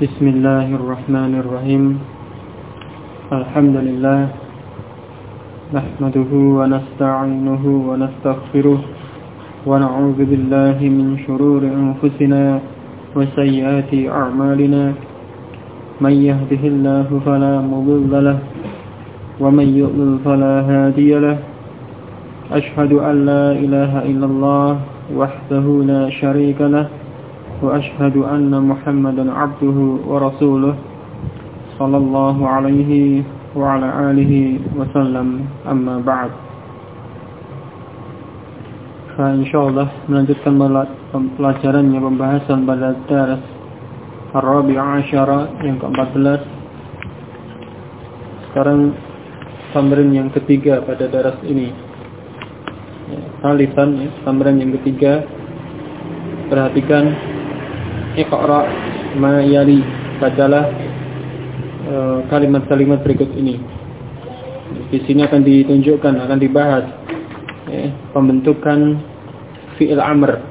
Bismillahirrahmanirrahim. Alhamdulillah. Nahmaduhu wa nasta'inuhu wa nastaghfiruh. Wa na'udzu billahi min shururi anfusina wa sayyiati a'malina. May yahdihillahu fala mudilla lahu wa may yudlil fala hadiya lahu. Ashhadu an la ilaha illallah wahdahu la syarika lahu. وأشهد أن محمدا عبده ورسوله صلى الله عليه وعلى آله وسلم أما بعد. Insyaallah melanjutkan pelajarannya pembahasan pada daras Ar-Rabi'ah Asyara yang ke-14. Sekarang tamrin yang ketiga pada daras ini. Salisan tamrin yang ketiga. Perhatikan Iqra' ma yali, bacalah kalimat-kalimat berikut ini. Di sini akan ditunjukkan, akan dibahas pembentukan fi'il amr.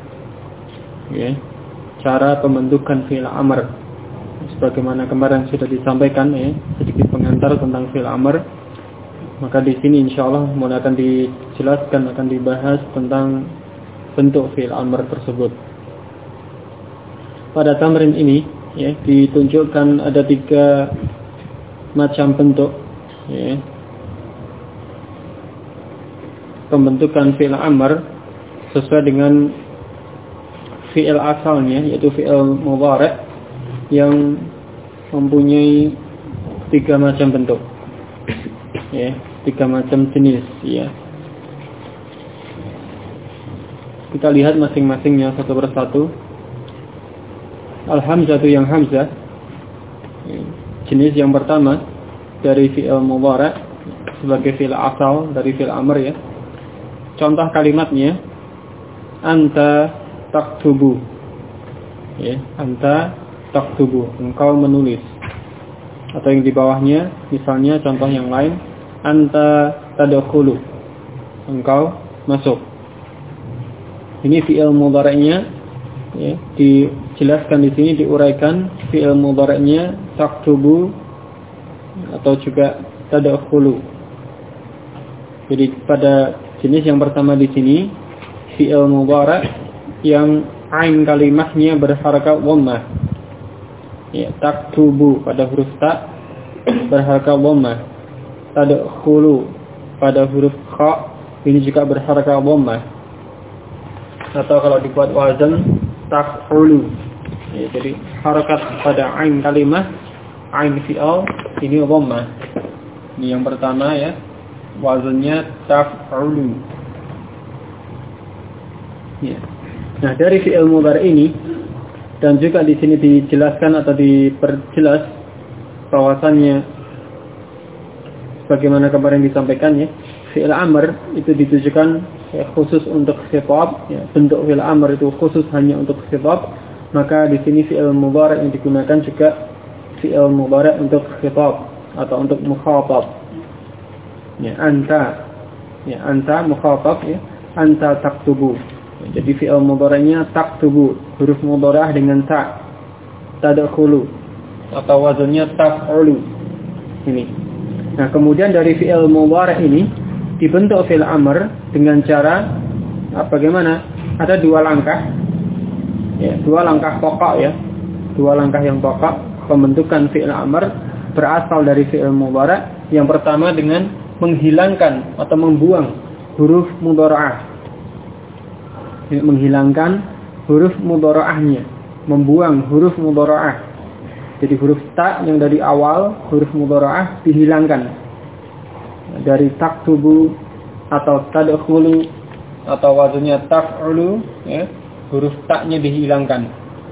Cara pembentukan fi'il amr. Sebagaimana kemarin sudah disampaikan sedikit pengantar tentang fi'il amr. Maka di sini insyaallah mulai akan dijelaskan, akan dibahas tentang bentuk fi'il amr tersebut. Pada tamrin ini ditunjukkan ada 3 macam bentuk pembentukan fi'il amr sesuai dengan fi'il asalnya, yaitu fi'il mudhari' yang mempunyai 3 macam bentuk, 3 macam jenis. Kita lihat masing-masingnya satu persatu. Al-hamzatu yang hamzah, jenis yang pertama dari fi'il mudhari' sebagai fi'il asal dari fi'il amr. Contoh kalimatnya anta taktubu. Anta taktubu, engkau menulis. Atau yang di bawahnya misalnya contoh yang lain, anta tadkhulu, engkau masuk. Ini fi'il mudhari'nya dijelaskan di sini, diuraikan fi'il mudhari'nya taktubu atau juga tadkhulu. Jadi pada jenis yang pertama di sini fi'il mudhari' yang ain kalimatnya berharakat dhammah. Taktubu pada huruf ta berharakat dhammah. Tadkhulu pada huruf kha ini juga berharakat dhammah. Atau kalau dibuat wazan taf'ulu. Jadi harakat pada ain kalimah, ain fi'al ini dhammah. Ini yang pertama wazannya taf'ulu. Nah, dari fi'il mudhari' ini dan juga di sini dijelaskan atau diperjelas bahwasannya bagaimana kemarin disampaikannya, fi'il amr itu ditujukan khusus untuk khitab, bentuk fi'il amr itu khusus hanya untuk khitab. Maka di sini fi'il mudhari' yang digunakan juga fi'il mudhari' untuk khitab atau untuk mukhatab. Anta mukhatab, anta taktubu. Jadi fi'il mudhari'nya taktubu, huruf mudhari'ah dengan ta, tadkhulu atau wazannya taf'ulu. Ini. Nah, kemudian dari fi'il mudhari' ini dibentuk fi'il amr dengan cara bagaimana? Ada 2 langkah. 2 langkah pokok 2 langkah yang pokok pembentukan fi'il amr berasal dari fi'il mudhari'. Yang pertama dengan menghilangkan atau membuang huruf mudhari'ah. Menghilangkan huruf mudhari'ahnya, membuang huruf mudhari'ah. Jadi huruf ta yang dari awal huruf mudhari'ah dihilangkan. Dari taktubu atau tadkhulu atau wazannya taf'ulu, huruf ta-nya dihilangkan.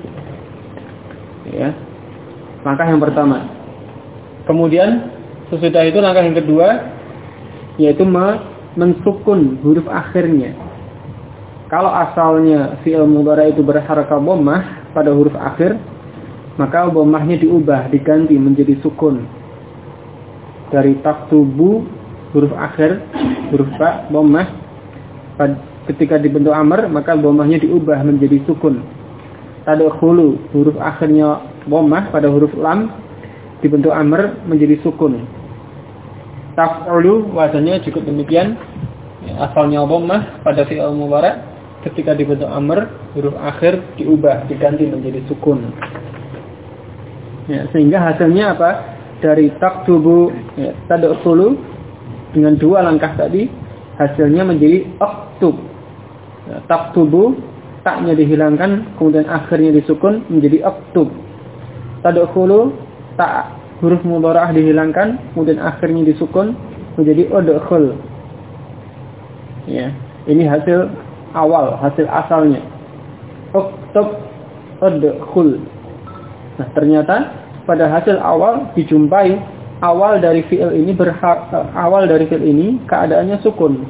Langkah yang pertama. Kemudian sesudah itu langkah yang kedua yaitu mensukun huruf akhirnya. Kalau asalnya fi'il mudhari' itu berharakat dhammah pada huruf akhir, maka dhammahnya diubah, diganti menjadi sukun. Dari taktubu huruf akhir, huruf ba, dhammah. Ketika dibentuk amr, maka dhammahnya diubah menjadi sukun. Tadkhulu huruf akhirnya dhammah pada huruf lam dibentuk amr menjadi sukun. Taf'ulu wazannya cukup demikian. Asalnya dhammah pada fi'il mudhari', ketika dibentuk amr huruf akhir diubah, diganti menjadi sukun. Ya, sehingga hasilnya apa? Dari taktubu, ya, tadkhulu dengan dua langkah tadi, hasilnya menjadi aktub. Ya, taktubu, taknya dihilangkan, kemudian akhirnya disukun menjadi aktub. Tadkhulu, tak huruf mudhara'ah dihilangkan, kemudian akhirnya disukun menjadi udkhul. Ya, ini hasil awal, hasil asalnya. Uktub, udkhul. Nah, ternyata pada hasil awal dijumpai awal dari fi'il ini keadaannya sukun.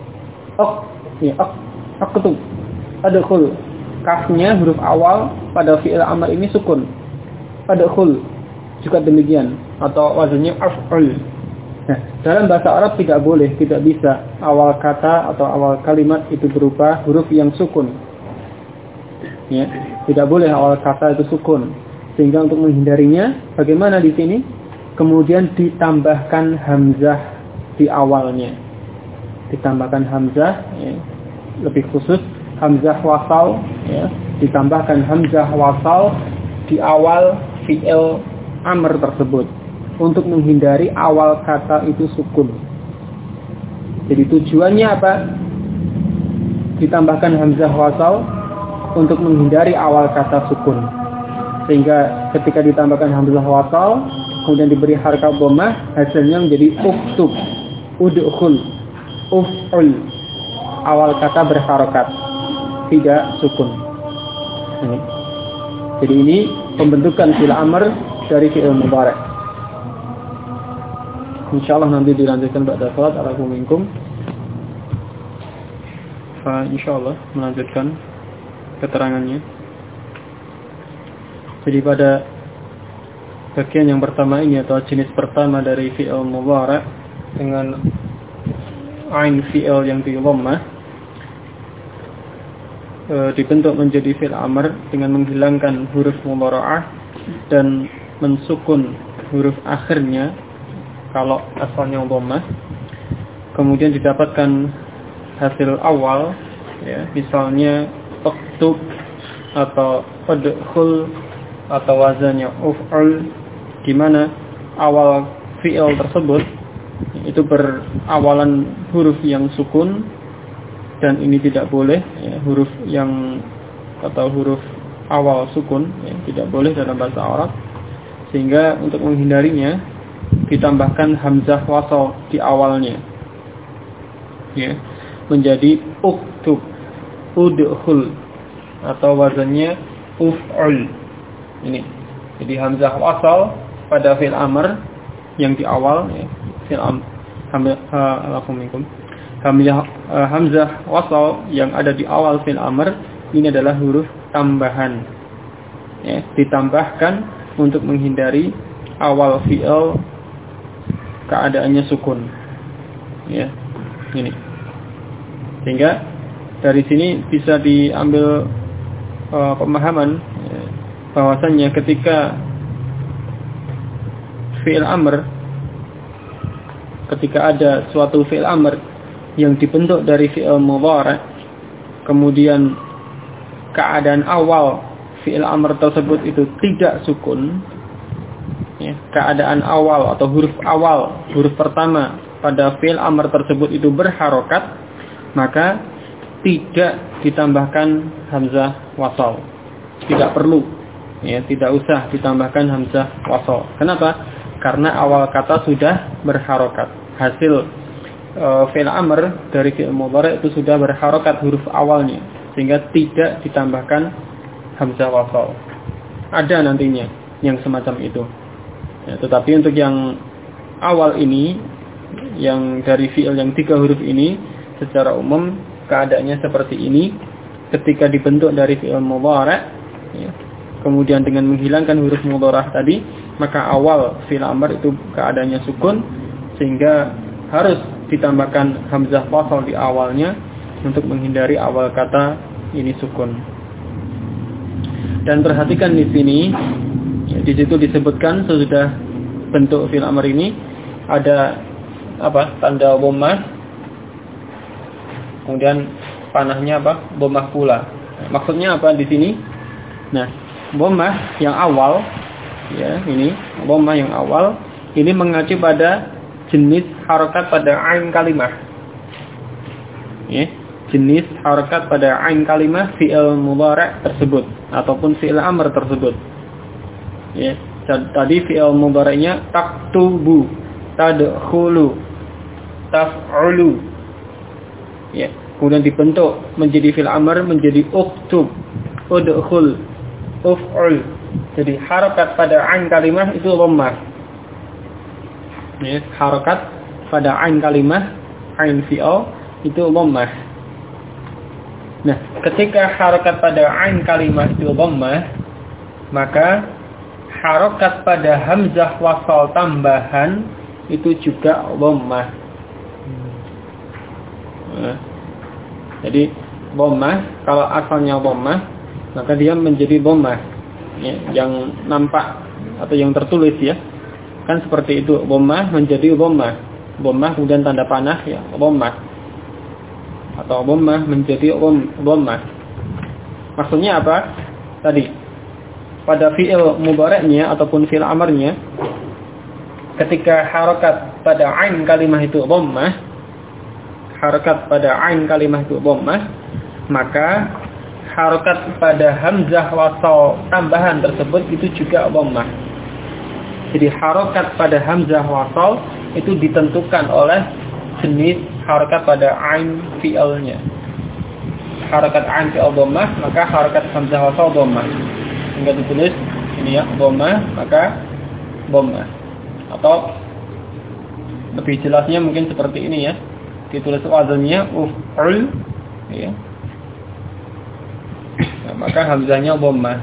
Aktub, adkhul. Kafnya huruf awal pada fi'il amr ini sukun. Adkhul juga demikian, atau wazannya af'ul. Nah, dalam bahasa Arab tidak boleh, tidak bisa awal kata atau awal kalimat itu berupa huruf yang sukun. Ya, tidak boleh awal kata itu sukun. Sehingga untuk menghindarinya, bagaimana di sini? Kemudian ditambahkan hamzah di awalnya. Ditambahkan hamzah, ya, lebih khusus hamzah wasal, ya, ditambahkan hamzah wasal di awal fi'il amr tersebut untuk menghindari awal kata itu sukun. Jadi tujuannya apa? Ditambahkan hamzah wasal untuk menghindari awal kata sukun. Sehingga ketika ditambahkan hamzah wasal, kemudian diberi harakat dhammah, hasilnya menjadi uktub, udkhul, uf'ul. Awal kata berharakat, tidak sukun. Ini. Jadi ini pembentukan fi'il amr dari fi'il mudhari'. Insyaallah nanti dilanjutkan pada salat alaikum minkum. Insyaallah melanjutkan keterangannya. Jadi pada bagian yang pertama ini atau jenis pertama dari fi'il mudhari' dengan ain fi'il yang di dhammah dibentuk menjadi fi'il amr dengan menghilangkan huruf mudhara'ah dan mensukun huruf akhirnya kalau asalnya dhammah. Kemudian didapatkan hasil awal, ya, misalnya uktub atau udkhul atau wazannya uf'ul, di mana awal fi'il tersebut itu berawalan huruf yang sukun, dan ini tidak boleh, ya, huruf yang atau huruf awal sukun, ya, tidak boleh dalam bahasa Arab. Sehingga untuk menghindarinya ditambahkan hamzah wasal di awalnya, ya, menjadi uktub, udkhul atau wazannya uf'ul. Ini. Jadi hamzah wasal pada fi'il amr yang di awal, ya, fi'il hamzah wasal yang ada di awal fi'il amr ini adalah huruf tambahan. Ya, ditambahkan untuk menghindari awal fi'il keadaannya sukun. Ya. Ini. Sehingga dari sini bisa diambil pemahaman, ya, bahwasannya ketika fi'il amr, ketika ada suatu fi'il amr yang dibentuk dari fi'il mudhari', kemudian keadaan awal fi'il amr tersebut itu tidak sukun, ya, keadaan awal atau huruf pertama pada fi'il amr tersebut itu berharokat, maka tidak ditambahkan hamzah wasal. Tidak perlu, ya, tidak usah ditambahkan hamzah wasal. Kenapa? Karena awal kata sudah berharokat. Hasil fi'il amr dari fi'il mudhari' itu sudah berharokat huruf awalnya, sehingga tidak ditambahkan hamzah wasal. Ada nantinya yang semacam itu, ya, tetapi untuk yang awal ini, yang dari fi'il yang 3 huruf ini, secara umum keadaannya seperti ini. Ketika dibentuk dari fi'il mudhari', ya, kemudian dengan menghilangkan huruf mudhara'ah tadi, maka awal fi'il amr itu keadaannya sukun, sehingga harus ditambahkan hamzah wasal di awalnya untuk menghindari awal kata ini sukun. Dan perhatikan di sini Ya, di situ disebutkan sesudah bentuk fi'il amr ini ada tanda dhammah, kemudian panahnya dhammah pula. Maksudnya apa di sini? Nah, dhammah yang awal ya, ini dhammah yang awal ini mengacu pada jenis harokat pada ain kalimah. Ya, jenis harokat pada ain kalimah fi'il mudhari' tersebut ataupun fi'il amr tersebut. Ya, tadi fi'il mudhari'nya taktubu, tadkhulu, taf'ulu. Ya, kemudian dibentuk menjadi fi'il amr menjadi uktub, udkhul, uf'ul. Jadi harokat pada ain kalimah itu dhammah. Ya, harokat pada ain kalimah, ain fi'il itu dhammah. Nah, ketika harokat pada ain kalimah itu dhammah, maka harokat pada hamzah wasal tambahan itu juga dhammah. Nah, jadi dhammah, kalau asalnya dhammah, maka dia menjadi dhammah. Ya, yang nampak atau yang tertulis ya. Kan seperti itu, dhammah menjadi dhammah. Dhammah kemudian tanda panah ya, dhammah. Atau dhammah menjadi dhammah. Maksudnya apa? Tadi pada fi'il mudhari'nya ataupun fi'il amrnya, ketika harokat pada ain kalimah itu dhammah, harokat pada ain kalimah itu dhammah, maka harokat pada hamzah wasal tambahan tersebut itu juga dhammah. Jadi harokat pada hamzah wasal itu ditentukan oleh jenis harokat pada ain fi'ilnya. Harokat ain fi'il dhammah, maka harokat hamzah wasal dhammah. Hingga ditulis ini ya, dhammah, maka dhammah. Atau lebih jelasnya mungkin seperti ini ya. Ditulis wazannya uf'ul ya. Nah, maka hamzahnya dhammah.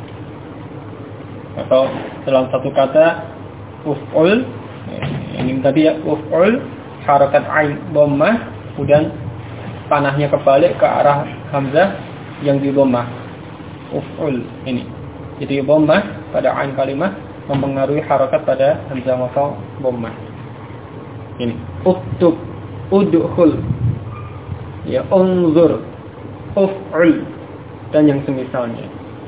Atau dalam satu kata uf'ul, ini tadi ya, uf'ul, harakat ain dhammah, kemudian panahnya kebalik ke arah hamzah yang di dhammah. Uf'ul ini. Jadi dhammah pada ain kalimah mempengaruhi harakat pada hamzah wasal dhammah. Ini uktub, udkhul, ya, unzur, uf'ul dan yang semisalnya.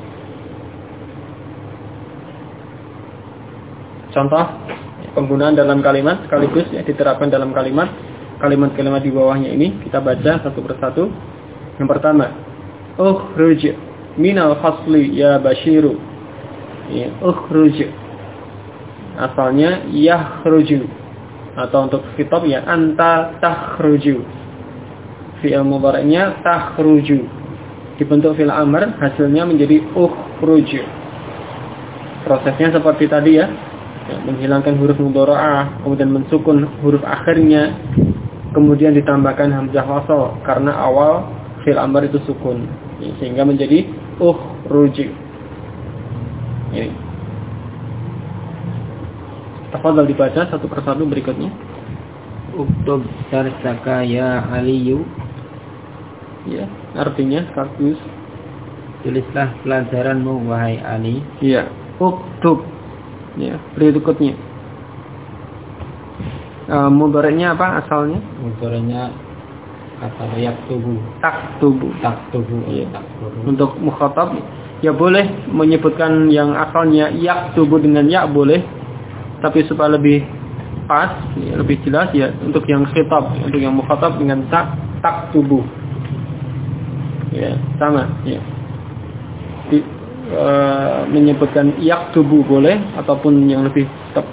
Contoh penggunaan dalam kalimat sekaligus ya, diterapkan dalam kalimat-kalimat di bawahnya ini kita baca satu persatu. Yang pertama, ukhruj minal fasli ya Bashiru. Ya, ukhruj. Asalnya yakhruju. Atau untuk khitab ya anta takhruju. Fi'il mudhari'nya takhruju. Dibentuk fi'il amr, hasilnya menjadi ukhruj. Prosesnya seperti tadi ya. Menghilangkan huruf mudhara'ah, kemudian mensukun huruf akhirnya, kemudian ditambahkan hamzah wasal karena awal fi'il amr itu sukun, sehingga menjadi ukhruj. Ini. Tafadhal dibaca satu persatu berikutnya. Uktub darsaka ya Aliyu. Ya, artinya sekaligus tulislah pelajaranmu wahai Ali. Iya, uktub. Ya, berikutnya. Mudhari'nya apa asalnya? Mudhari'nya kata yaktubu. Taktubu. Ya. Untuk mukhatab ya boleh menyebutkan yang asalnya yaktubu dengan ya boleh, tapi supaya lebih pas, ya, lebih jelas ya untuk yang khitab, untuk yang mukhatab dengan taktubu. Ya, sama ya. Menyebutkan yaktubu boleh ataupun yang lebih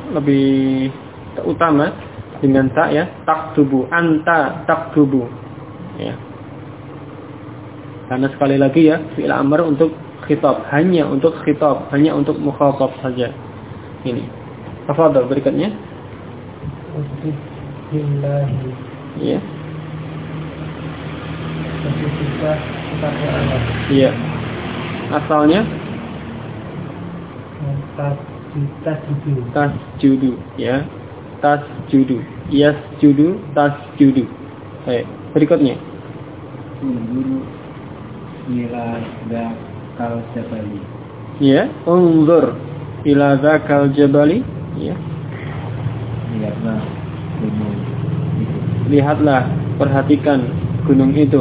utama dengan ta ya, taktubu, anta taktubu ya. Karena sekali lagi ya, fi'il amr untuk khitab, hanya untuk khitab, hanya untuk mukhatab saja. Ini. Tafadhal berikutnya. Billahi. Ya. Iya. Asalnya tasjudu ya, tasjudu, yasjudu, tasjudu. Baik, berikutnya. Unzur ila dzakal jabali. Ya, unzur ila zakal jabali, ya. Lihatlah gunung itu. Lihatlah, perhatikan gunung itu.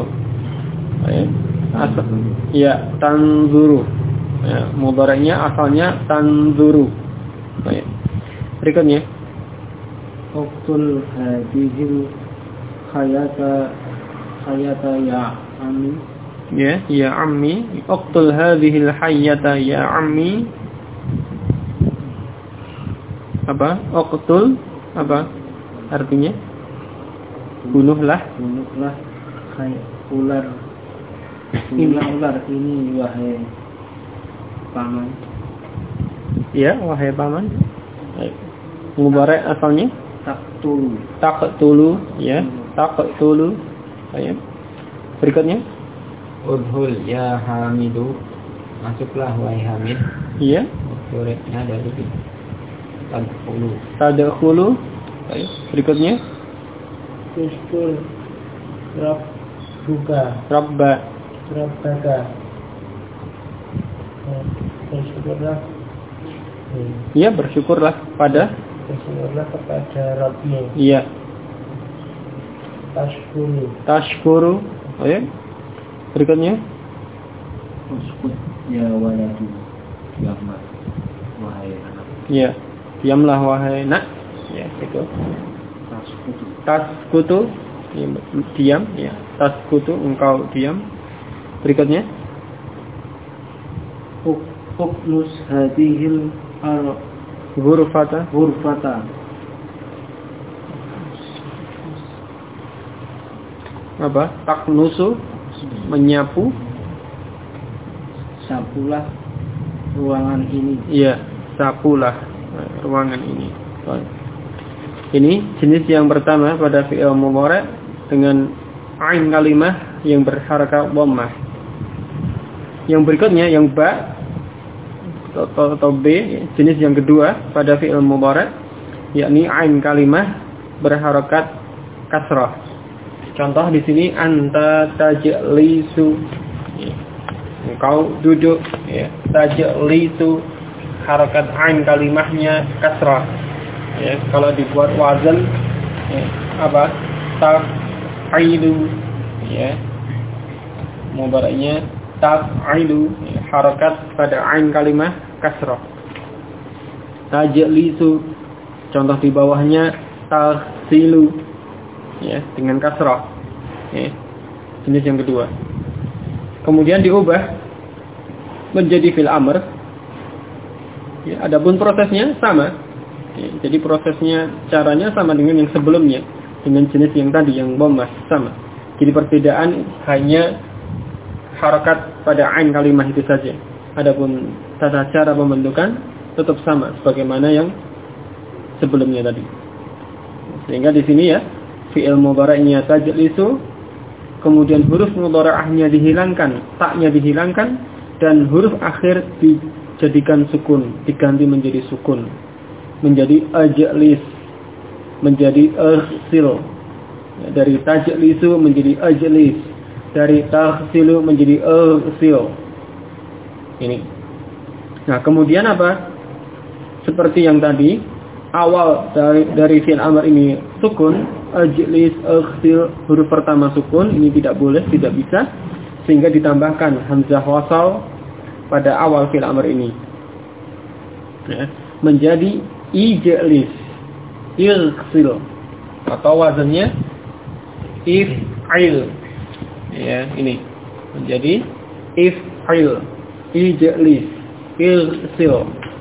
Ya, tanzuru. Ya, mudhari'nya asalnya tanzuru. Baik. Berikutnya. Uqtul hadihil hayata ya ammi. Ya ammi. Uqtul hadhil hayata ya ammi. Apa? Uqtul apa artinya? Bunuhlah ular. Ular ini wahai paman. Ya, wahai paman. Mudhari' asalnya taqtulu, ya. Taqtulu. Baik. Berikutnya. Udhul ya Hamidu. Masuklah wahai Hamid. Iya. Mudhari'nya dari tadkhulu. Baik. Berikutnya. Uskul Rabbaka. Bersyukurlah. Iya, bersyukurlah kepada Rabbmu. Iya. Tashkuru. Oh ya. Berikutnya. Uskut ya waladu. Diamlah wahai anak. Iya. Diamlah wahai nak. Ya, itu. Taskutu. Ya, diam, ya. Taskutu, engkau diam. Berikutnya. Uqnus hadihil Ghurfata. Apa? Taknusu, menyapu. Sapulah ruangan ini. Iya, sapulah ruangan ini. Ini jenis yang pertama pada fi'il mudhari' dengan ain kalimah yang berharakat dhammah. Yang berikutnya yang ba atau B, jenis yang kedua pada fi'il mudhari' yakni ain kalimah berharakat kasrah. Contoh di sini anta tajlisu. Engkau duduk, ya. Tajlisu, harakat ain kalimahnya kasrah. Ya, kalau dibuat wazan, ya, apa? Taf'ilu, ya. Mudhari'nya taf'ilu, ya, harakat pada ain kalimah kasrah. Tajlisu, contoh di bawahnya taghsilu, ya, dengan kasrah. Ya. Jenis yang kedua. Kemudian diubah menjadi fil amr. Ya, adapun prosesnya sama. Ya, jadi prosesnya, caranya sama dengan yang sebelumnya, dengan jenis yang tadi yang dhammah sama. Jadi perbedaan hanya harakat pada ain kalimah itu saja. Adapun tata cara pembentukan tetap sama sebagaimana yang sebelumnya tadi. Sehingga di sini ya, fi'il mudhari'nya tajlisu, kemudian huruf mudhari'ahnya dihilangkan, taknya dihilangkan, dan huruf akhir dijadikan sukun, diganti menjadi sukun, menjadi ajlis, menjadi aghsil. Dari tajlisu menjadi ajlis, dari taghsilu menjadi aghsil. Ini. Nah, kemudian apa? Seperti yang tadi, awal dari fi'il amr ini sukun, ajlis, aghsil, huruf pertama sukun, ini tidak boleh, tidak bisa, sehingga ditambahkan hamzah wasal pada awal fi'il amr ini, ya, menjadi ijlis, ighsil, atau wazannya if'il, ya, ini menjadi if'il, ijlis, ighsil.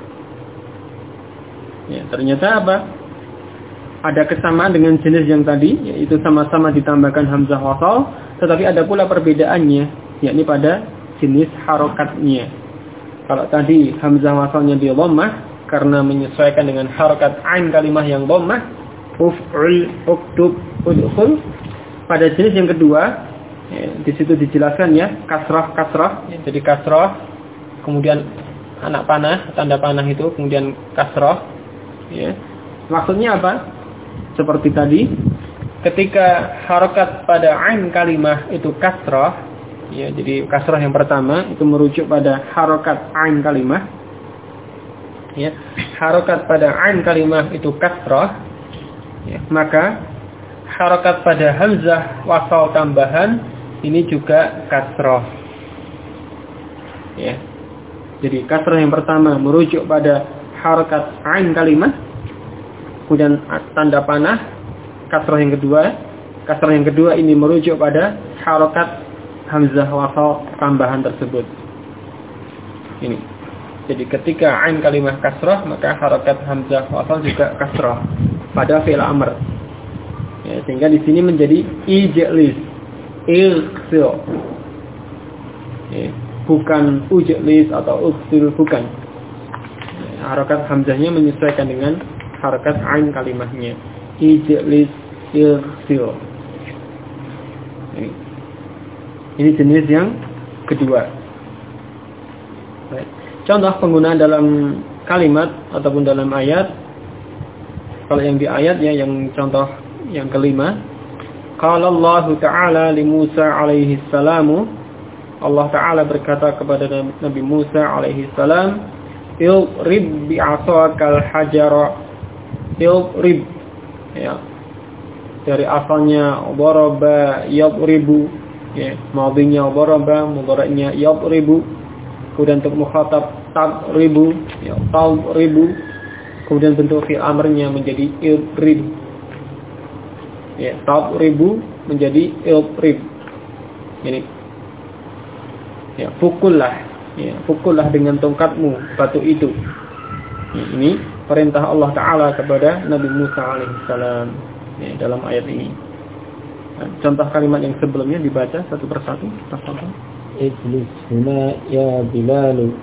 Ya, ternyata apa? Ada kesamaan dengan jenis yang tadi, yaitu sama-sama ditambahkan hamzah wasal, tetapi ada pula perbedaannya, yakni pada jenis harokatnya. Kalau tadi hamzah wasalnya di dhammah karena menyesuaikan dengan harokat ain kalimah yang dhammah, uf'ul, uktub, udkhul. Pada jenis yang kedua, ya, di situ dijelaskan ya, kasrah, ya, jadi kasrah, kemudian anak panah, tanda panah itu, kemudian kasrah, ya. Maksudnya apa? Seperti tadi, ketika harokat pada ain kalimah itu kasrah, ya, jadi kasrah yang pertama itu merujuk pada harokat ain kalimah. ya, harokat pada ain kalimah itu kasrah, ya, maka harokat pada hamzah wasal tambahan ini juga kasrah. Ya. Jadi kasrah yang pertama merujuk pada harokat ain kalimah, kemudian tanda panah. Kasrah yang kedua ini merujuk pada harokat hamzah wasal tambahan tersebut. Ini. Jadi ketika ain kalimah kasrah, maka harokat hamzah wasal juga kasrah pada fi'il amr. Ya, sehingga di sini menjadi ijlis, irsil. Ya, bukan ujlis atau ursil, bukan. Ya, harokat hamzahnya menyesuaikan dengan harokat ain kalimahnya. Ijlis, irsil. Ini jenis yang kedua. Baik. Contoh penggunaan dalam kalimat ataupun dalam ayat. Kalau yang di ayat ya, yang contoh yang kelima. Qala Allah Ta'ala li Musa alaihi salamu. Allah Ta'ala berkata kepada Nabi Musa alaihi salam, "Ilrib bi'asakal hajara." Ilrib. Ya. Dari asalnya daraba yadribu. Ya, madhinya daraba, mudhari'nya yadribu. Kemudian untuk mukhatab tadribu, ya, tadribu. Kemudian bentuk fi'il amrnya menjadi idrib. Ya, tadribu menjadi idrib. Ini. Ya, pukullah. Ya, pukullah dengan tongkatmu batu itu. Ya, ini perintah Allah Ta'ala kepada Nabi Musa alaihissalam, ya, dalam ayat ini. Nah, contoh kalimat yang sebelumnya dibaca satu persatu. Ijlis huna ya Bilal.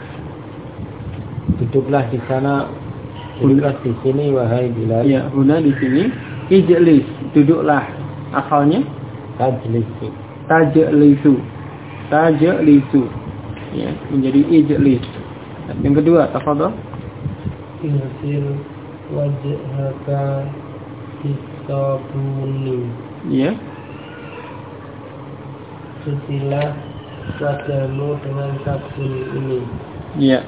Duduklah di sana, duduklah di sini wahai Bilal. Ya, huna di sini. Ijlis, duduklah. Asalnya tajlisu. Tajlisu. Tajlisu. Ya, menjadi ijlis. Yang kedua, tafadhol. Irsil wajhaka bisabuni. Ya. Cucilah wajahmu dengan sabun ini. Ya.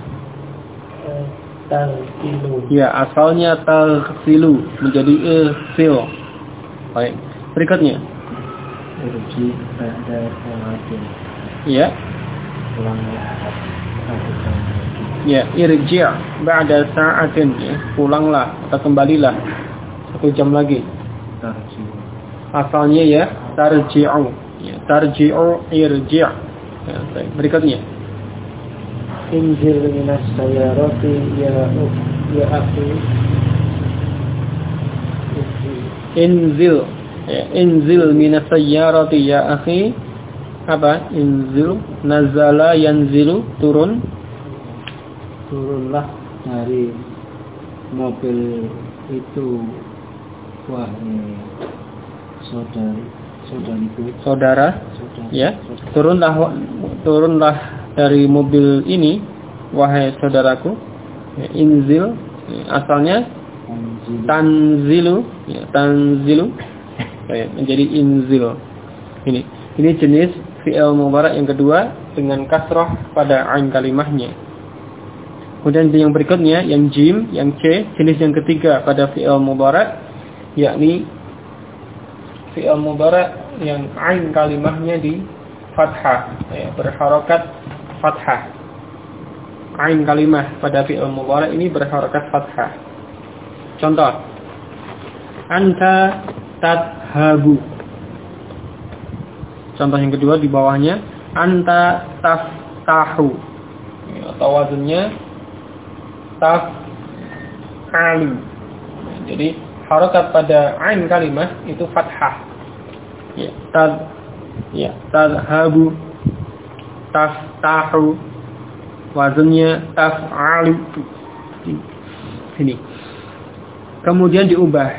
Tarsilu. Ya, asalnya tarsilu menjadi irsil. Baik. Berikutnya. Irji pada sa'atin. Ya. Pulanglah satu jam lagi. Ya, irji' ba'da sa'atin. Ya. Pulanglah atau kembalilah 1 jam lagi. Tarji'u. Asalnya ya tarji'u. Ya, tarji'u irji'. Ya, baik. Berikutnya. Inzil minas sayyarati ya akhi. Inzil. Ya, inzil minas sayyarati ya akhi. Apa? Inzil, nazala yanzilu, turun. Turunlah dari mobil itu wahai saudara. Ya, turunlah dari mobil ini wahai saudaraku. Ya, inzil, asalnya tanzilu, ya, tanzilu. Ya, menjadi inzil. Ini jenis fi'il mudhari' yang kedua dengan kasrah pada ain kalimahnya. Kemudian yang berikutnya yang jim, yang c, jenis yang ketiga pada fi'il mudhari', yakni fi'il mudhari' yang ain kalimahnya di fathah, ya, berharokat fathah. Ain kalimah pada fi'il mudhari' ini berharokat fathah. Contoh, anta tadhabu. Contoh yang kedua di bawahnya, anta taftahu, ya, atau wazannya taf'alu. Jadi harokat pada ain kalimah itu fathah. Ya, tadhabu, taftahu, wazannya taf'alu. Ini. Kemudian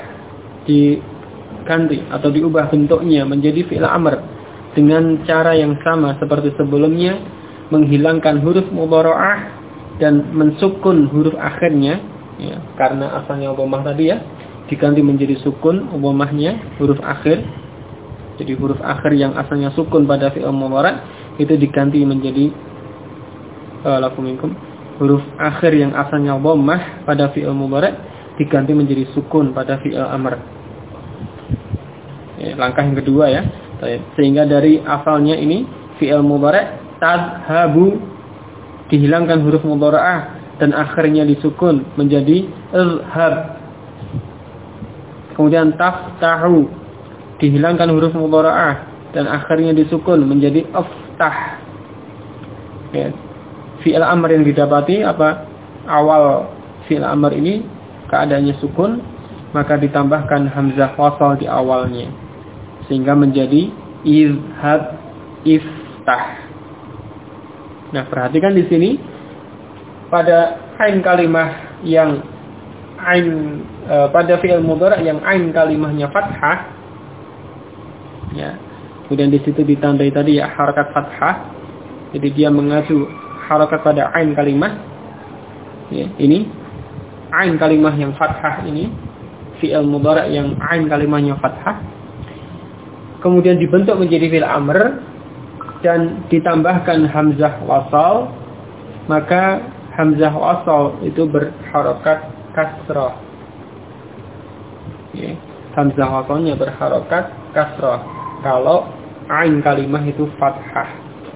diganti atau diubah bentuknya menjadi fi'il amr dengan cara yang sama seperti sebelumnya, menghilangkan huruf mudhara'ah dan mensukun huruf akhirnya, ya, karena asalnya dhammah tadi ya, diganti menjadi sukun dhammahnya huruf akhir. Jadi huruf akhir yang asalnya sukun pada fi'il mudhari' itu diganti menjadi huruf akhir yang asalnya dhammah pada fi'il mudhari' diganti menjadi sukun pada fi'il amr. Langkah yang kedua ya. Sehingga dari asalnya ini fi'il mudhari' tadhhabu dihilangkan huruf mudhara'ah dan akhirnya disukun menjadi izhab. Kemudian taftahu dihilangkan huruf mudhara'ah dan akhirnya disukun menjadi aftah. Ya. Fi'il amr yang didapati apa? Awal fi'il amr ini keadaannya sukun, maka ditambahkan hamzah wasal di awalnya sehingga menjadi izhab iftah. Nah, perhatikan di sini pada ain kalimah yang pada fi'il mudhari' yang ain kalimahnya fathah, ya. Kemudian di situ ditandai tadi ya harakat fathah. Jadi dia mengacu harakat pada ain kalimah. Ya, ini ain kalimah yang fathah ini, fi'il mudhari' yang ain kalimahnya fathah. Kemudian dibentuk menjadi fi'il amr dan ditambahkan hamzah wasal, maka hamzah wasal itu berharakat kasrah. Ya, hamzah wasalnya berharakat kasrah kalau ain kalimah itu fathah.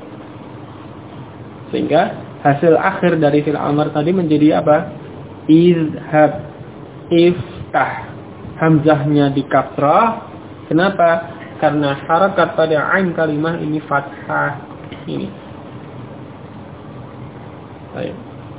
Sehingga hasil akhir dari fi'il amr tadi menjadi apa? Izhab, iftah. Hamzahnya di kasrah. Kenapa? Karena harakat pada ain kalimah ini fathah. Ini. Baik.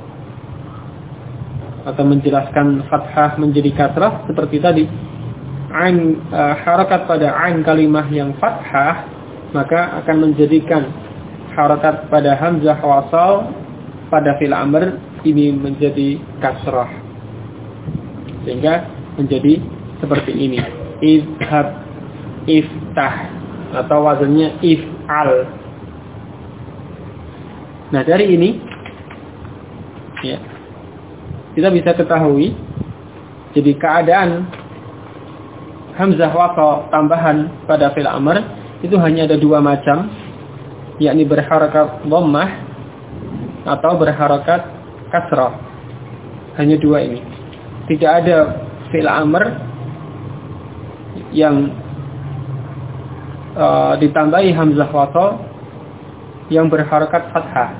Atau menjelaskan fathah menjadi kasrah seperti tadi. Harakat pada ain kalimah yang fathah, maka akan menjadikan harakat pada hamzah wasal pada fi'il amr ini menjadi kasrah. Sehingga menjadi seperti ini. Izhab, iftah, atau wazannya if'al. Nah, dari ini ya, kita bisa ketahui jadi keadaan hamzah wasal tambahan pada fi'il amr itu hanya ada dua macam, yakni berharakat dhammah atau berharakat kasrah. Hanya dua ini. Tidak ada fi'il amr yang ditambahi hamzah wasal yang berharakat fathah.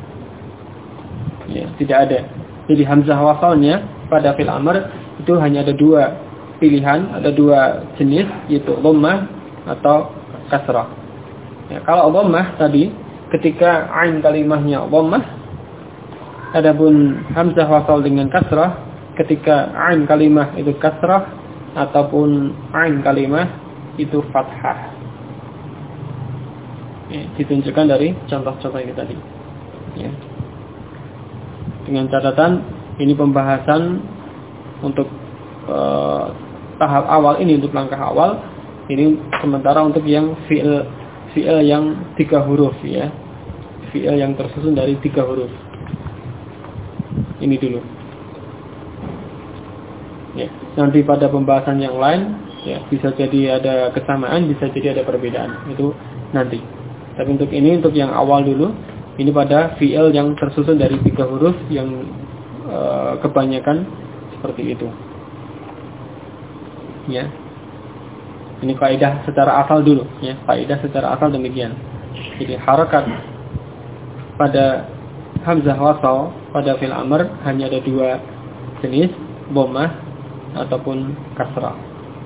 Ya, tidak ada. Jadi hamzah wasalnya pada fi'il amr itu hanya ada dua pilihan, ada dua jenis, yaitu dhammah atau kasrah. Ya, kalau dhammah tadi ketika ain kalimahnya dhammah, adapun hamzah wasal dengan kasrah ketika ain kalimah itu kasrah ataupun ain kalimah itu fathah. Ya, ditunjukkan dari contoh-contoh ini tadi. Ya. Dengan catatan ini pembahasan untuk tahap awal ini, untuk langkah awal ini, sementara untuk yang fi'il yang 3 huruf ya, fi'il yang tersusun dari 3 huruf ini dulu ya. Nanti pada pembahasan yang lain ya, bisa jadi ada kesamaan, bisa jadi ada perbedaan, itu nanti. Tapi untuk ini, untuk yang awal dulu, ini pada fi'il yang tersusun dari 3 huruf yang kebanyakan seperti itu. Ya. Ini kaidah secara asal dulu, ya. Kaidah secara asal demikian. Jadi harakat pada hamzah wasal pada fi'il amr hanya ada dua jenis, dhammah ataupun kasrah.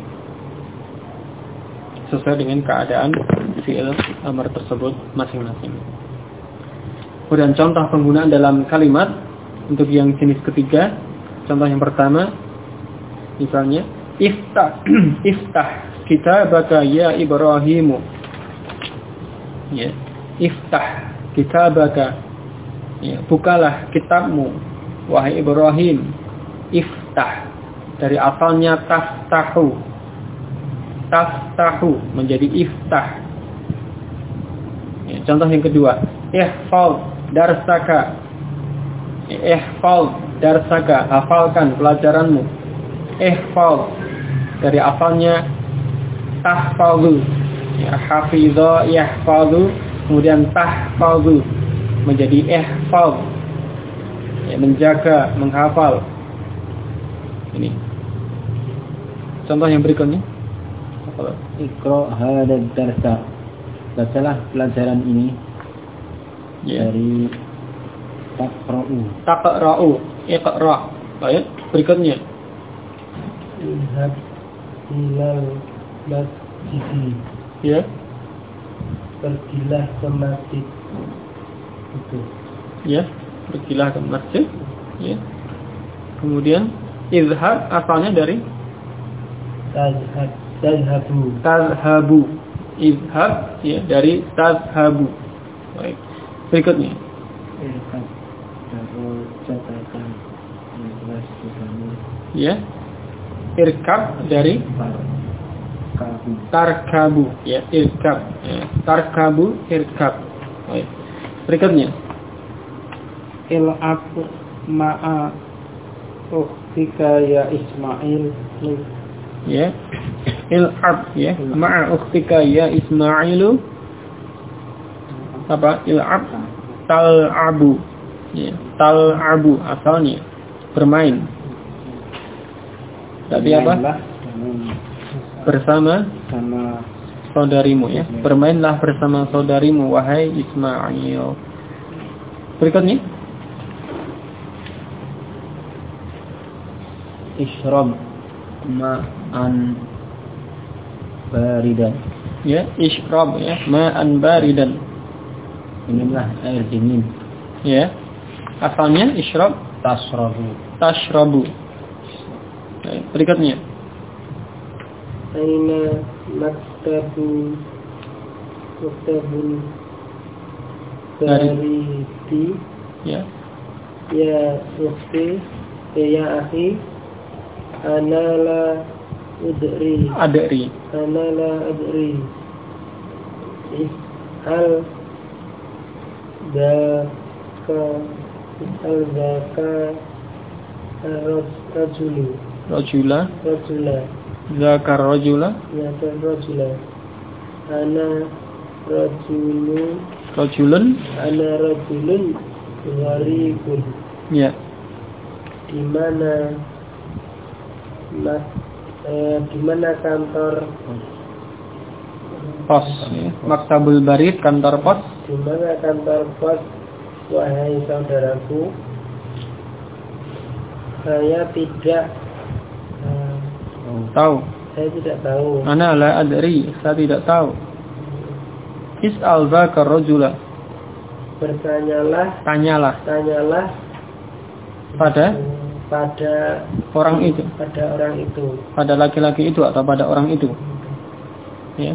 Sesuai dengan keadaan fi'il amr tersebut masing-masing. Kemudian contoh penggunaan dalam kalimat untuk yang jenis ketiga. Contoh yang pertama, misalnya iftah kitabaka ya Ibrahimu. Ya, iftah kitabaka. Ya, bukalah kitabmu wahai Ibrahim. Iftah dari asalnya taftahu. Taftahu menjadi iftah. Ya, contoh yang kedua, ihfaz darsaka. Ihfaz darsaka, hafalkan pelajaranmu. Ihfaz dari asalnya tahfazu. Ya, hafidha yahfazu, kemudian tahfazu menjadi ihfaz. ya, menjaga, menghafal. Ini contoh yang berikutnya. Iqra hadzal darsa. Bacalah pelajaran ini. Dari taqra'u. Iqra. Baik, berikutnya. Izhab ilal masjid. Ya. Pergilah ke masjid. Itu. Ya, pergilah ke masjid. Ya. Kemudian izhab asalnya dari tazhabu. Izhab ya dari tazhabu. Baik. Berikutnya. Ya. Irkab dari tarkabu. Ya, irkab. Ya. Tarkabu, irkab. Baik. Berikutnya. Il'ab ma'a ukhtika ya Ismail. Ya. Il'ab ya. Ma'a ukhtika ya Ismailu. Apa? Il'ab tal'abu. Ya, tal'abu asalnya bermain. Tapi apa? Bersama saudarimu ya. Bermainlah bersama saudarimu wahai Ismail. Berikutnya. Ishrab ma'an baridan. Ya, ishrab ya, ma'an baridan. Minumlah air dingin. Ya. Asalnya ishrab tashrabu. Baik, berikutnya. Aina maktabul baridi. Ya. Ya ukhti, ya akhi. Ana la adri. Ana la adri. Al zaka rajula. Zakar rajula. Ana rajulun. Ana rajulun gharibun. Ya. Di mana kantor pos ya. Maktabul barid, kantor pos. Di mana kantor pos wahai saudaraku? Saya tidak tahu. Saya tidak tahu. Ana la adri, saya tidak tahu. Is'al zakar rajula. Tanyalah pada orang itu. Pada laki-laki itu atau pada orang itu. Ya.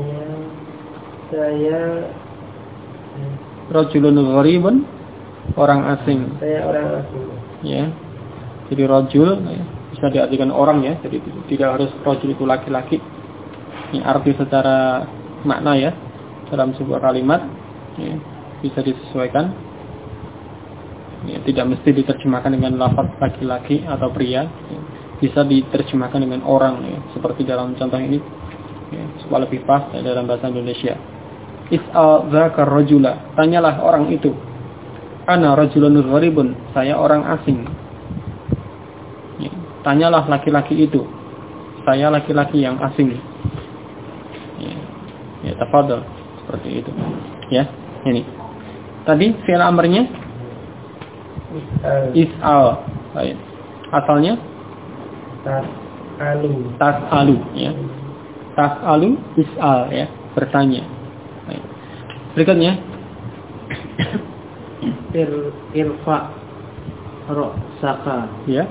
Saya rajulun gharibun, orang asing. Saya orang asing. Ya. Jadi rajul ya, bisa diartikan orang ya. Jadi tidak harus rajul itu laki-laki. Ini arti secara makna ya dalam sebuah kalimat ya, bisa disesuaikan. Ya, tidak mesti diterjemahkan dengan lafaz laki-laki atau pria. Ya. Bisa diterjemahkan dengan orang ya, seperti dalam contoh ini. Ya, supaya lebih pas ya, dalam bahasa Indonesia. Is'al zakar rajula. Tanyalah orang itu. Ana rajulun gharibun. Saya orang asing. Ya, tanyalah laki-laki itu. Saya laki-laki yang asing. Ya, tafadhal. Seperti itu. Ya, ini. Tadi fi'il amrnya is'al. Baik. Asalnya tas'alu ya. Tas'alu is'al ya, bertanya. Baik. Berikutnya irfa ra'saka ya.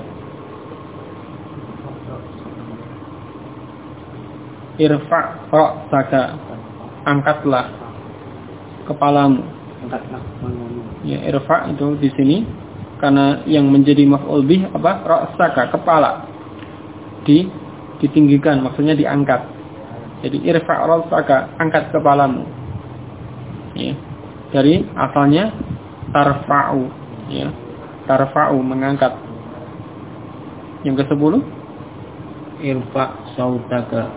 Irfa ra'saka, angkatlah kepalamu. Ya, irfa itu di sini karena yang menjadi maf'ul bih apa? Ra'saka, kepala. Ditinggikan, maksudnya diangkat. Jadi irfa' ra'saka, angkat kepalamu. Ya. Dari asalnya tarfa'u, ya. Tarfa'u, mengangkat. Yang ke-10 irfa' sautaka,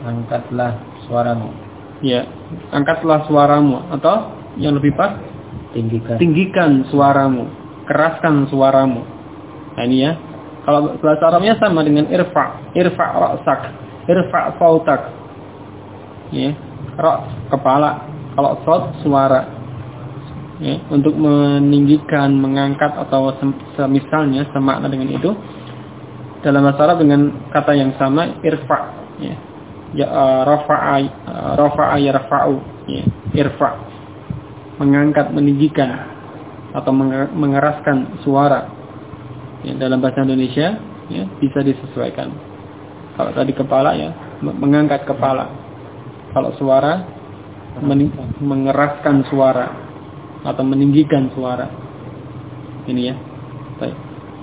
angkatlah suaramu. Ya, angkatlah suaramu, atau yang lebih pas tinggikan suaramu, keraskan suaramu. Nah ini ya. Kalau bahasa Arabnya sama dengan irfa ra'sak, irfa sautak. Ya, ra kepala, kalau saut suara. Ya, untuk meninggikan, mengangkat atau semisalnya semakna dengan itu. Dalam bahasa Arab dengan kata yang sama irfa, ya. Ya rafa'a yarfa'u, ya, irfa. Mengangkat, meninggikan atau mengeraskan suara. Ya, dalam bahasa Indonesia ya, bisa disesuaikan. Kalau tadi kepala ya, mengangkat kepala. Kalau suara mengeraskan suara atau meninggikan suara. Ini ya. Baik.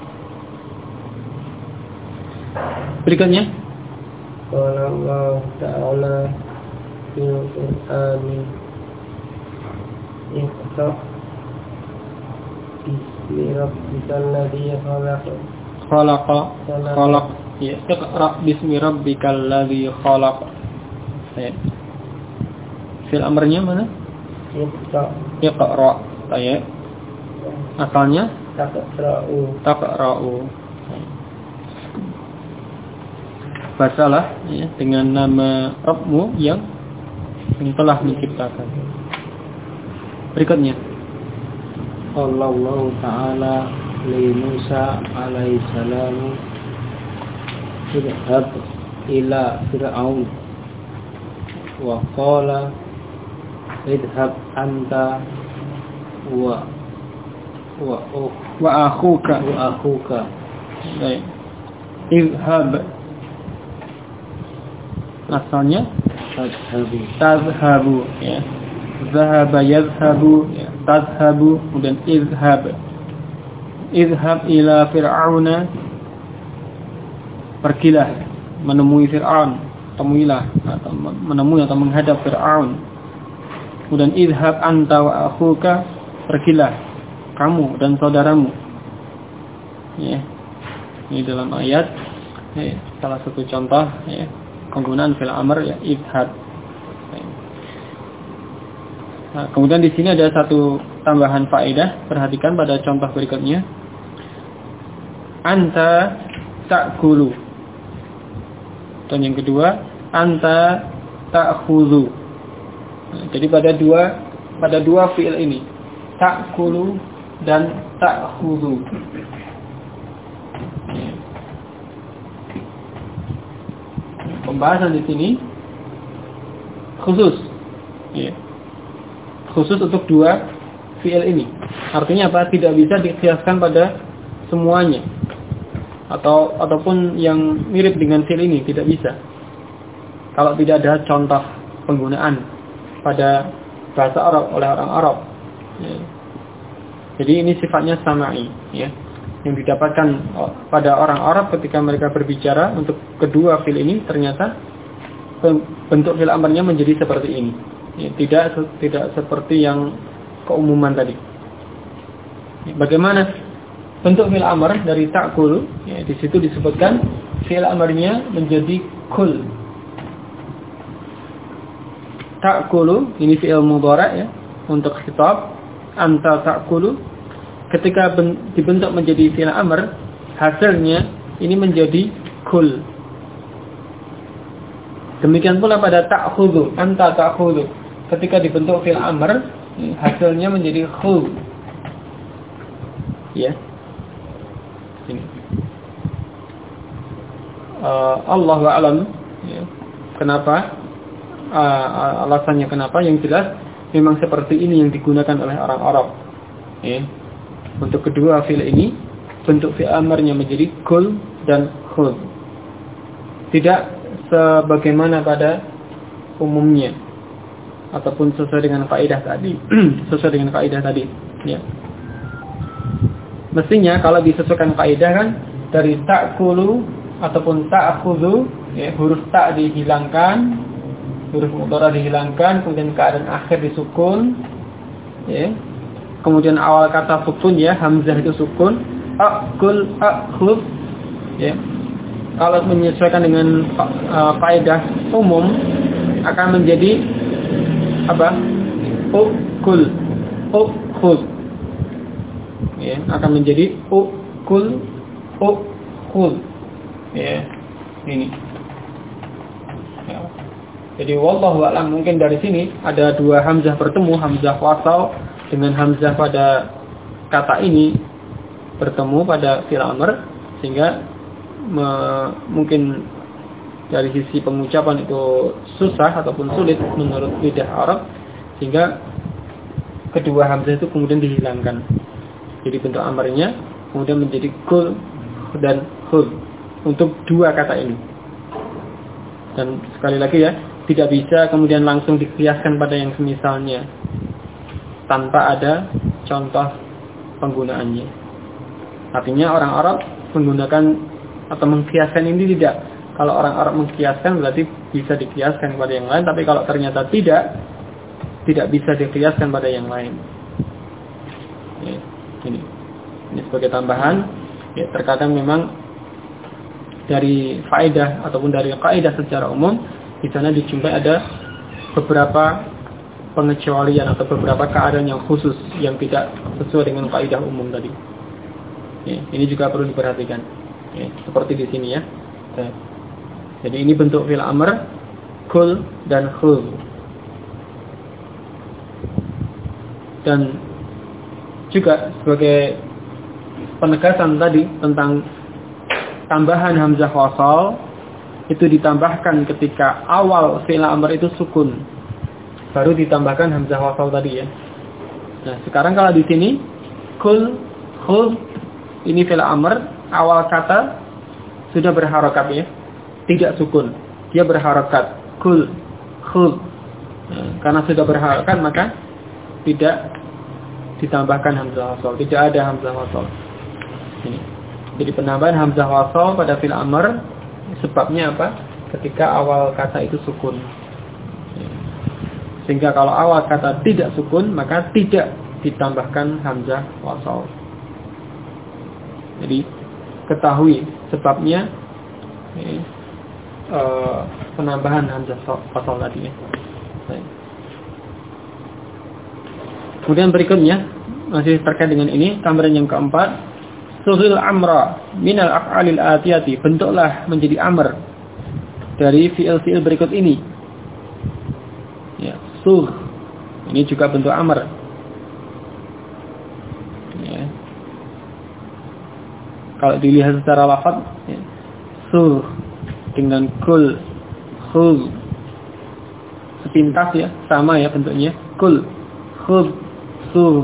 Berikutnya qala Allah ta'ala fil Qur'ani iqra bismi rabbikal ladzi khalaq ya, iqra bismi rabbikal ladzi khalaq. Ya. Fil amrnya mana? Iqra. Ya. Asalnya taqra'u. Bacalah ya, dengan nama Rabbmu yang telah menciptakan. Berikutnya Allah Ta'ala li Musa alaihi salam idhab ila fir'aun wa qala idhab anta wa akhuka baik. Idhab asalnya tazhabu ya, zahaba yazhabu ya, tazhabu kemudian idhab ila fir'auna, pergilah menemui Fir'aun, temuilah atau menemui atau menghadap Fir'aun. Kemudian idhab anta wa akhuka, pergilah kamu dan saudaramu. Ya. Ini dalam ayat ya, salah satu contoh ya, penggunaan fil amr ya, idhab. Nah, kemudian di sini ada satu tambahan faedah, perhatikan pada contoh berikutnya. Anta ta'kulu. Dan yang kedua, anta ta'khudhu. Nah, jadi pada dua fiil ini, ta'kulu dan ta'khudhu. Pembahasan di sini khusus, ya. Khusus untuk dua fiil ini. Artinya apa? Tidak bisa dikiaskan pada semuanya, ataupun yang mirip dengan fiil ini tidak bisa. Kalau tidak ada contoh penggunaan pada bahasa Arab oleh orang Arab. Ya. Jadi ini sifatnya sama'i, ya. Yang didapatkan pada orang Arab ketika mereka berbicara untuk kedua fiil ini, ternyata bentuk fiil amrnya menjadi seperti ini. Ya, tidak seperti yang keumuman tadi. Ya, bagaimana bentuk fiil amr dari ta'kul? Ya, di situ disebutkan fiil amrnya menjadi kul. Ta'kulu ini fiil mudhari' ya, untuk khitab. Anta ta'kulu, ketika dibentuk menjadi fi'il amr, hasilnya ini menjadi kul. Demikian pula pada ta'khudhu, anta ta'khudhu, ketika dibentuk fi'il amr, hasilnya menjadi khudh. Ya. Ini. Allahu a'lam. Ya. Kenapa? Alasannya kenapa? Yang jelas memang seperti ini yang digunakan oleh orang Arab. Ya. Untuk kedua fi'il ini, bentuk fi'il amrnya menjadi kul dan khudh. Tidak sebagaimana pada umumnya, ataupun sesuai dengan kaidah tadi. Sesuai dengan kaidah tadi. Ya. Mestinya kalau disesuaikan kaidah kan, dari ta'kulu ataupun ta'khudhu, ya, huruf ta' dihilangkan, huruf mudhari dihilangkan, kemudian keadaan akhir disukun, ya. Kemudian awal kata sukun ya, hamzah itu sukun, akul, akhud, ya. Kalau menyesuaikan dengan kaidah umum akan menjadi apa? Ukul, khudh. Ya, akan menjadi ukul, khudh. Ya, ini. Ya. Jadi wallahu a'lam, mungkin dari sini ada dua hamzah bertemu, hamzah wasal dengan hamzah pada kata ini bertemu pada fi'il amr, sehingga mungkin dari sisi pengucapan itu susah ataupun sulit menurut lidah Arab, sehingga kedua hamzah itu kemudian dihilangkan. Jadi bentuk amarnya kemudian menjadi kul dan khudh untuk dua kata ini. Dan sekali lagi ya, tidak bisa kemudian langsung dikiaskan pada yang semisalnya tanpa ada contoh penggunaannya. Artinya orang Arab menggunakan atau mengkiaskan ini tidak. Kalau orang Arab mengkiaskan berarti bisa dikiaskan pada yang lain, tapi kalau ternyata tidak bisa dikiaskan pada yang lain. Ya, ini sebagai tambahan. Ya, terkadang memang dari faedah ataupun dari kaidah secara umum di sana dijumpai ada beberapa pengecualian atau beberapa keadaan yang khusus yang tidak sesuai dengan kaidah umum tadi. Ya, ini juga perlu diperhatikan. Ya, seperti di sini ya. Jadi ini bentuk fi'il amr, kul dan khudh. Dan juga sebagai penegasan tadi tentang tambahan hamzah wasal itu ditambahkan ketika awal fi'il amr itu sukun, baru ditambahkan hamzah wasal tadi ya. Nah, sekarang kalau di sini kul, khudh, ini fi'il amr, awal kata sudah berharokat ya, tidak sukun, dia berharokat kul, khudh. Nah, karena sudah berharokat maka tidak ditambahkan hamzah wasal, tidak ada hamzah wasal. Ini. Jadi penambahan hamzah wasal pada fi'il amr sebabnya apa? Ketika awal kata itu sukun. Sehingga kalau awal kata tidak sukun maka tidak ditambahkan hamzah wasal. Jadi ketahui sebabnya penambahan hamzah wasal tadi ya. Kemudian berikutnya masih terkait dengan ini, tambahan yang keempat, sughil amra minal af'alil atiyati, bentuklah menjadi amr dari fi'il-fi'il berikut ini. Ya, sugh ini juga bentuk amr. Ya. Kalau dilihat secara lafaz, ya, sugh dengan kul, khudh sepintas ya, sama ya bentuknya, kul, khudh, sugh.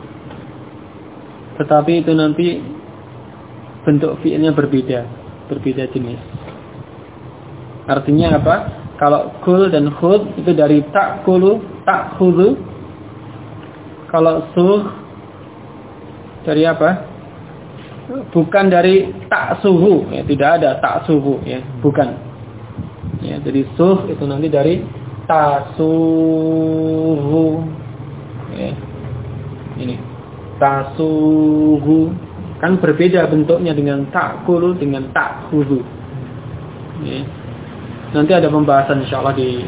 Tetapi itu nanti bentuk fi'ilnya berbeda jenis. Artinya apa? Kalau kul dan khudh itu dari ta'kulu, ta'khudhu. Kalau sugh dari apa? Bukan dari ta'suhu, ya, tidak ada ta'suhu ya, bukan. Ya, jadi sugh itu nanti dari ta'suhu. Ya. Ini ta'suhu. Kan berbeda bentuknya dengan ta'kulu dengan ta'khudhu. Ya. Nanti ada pembahasan insyaallah di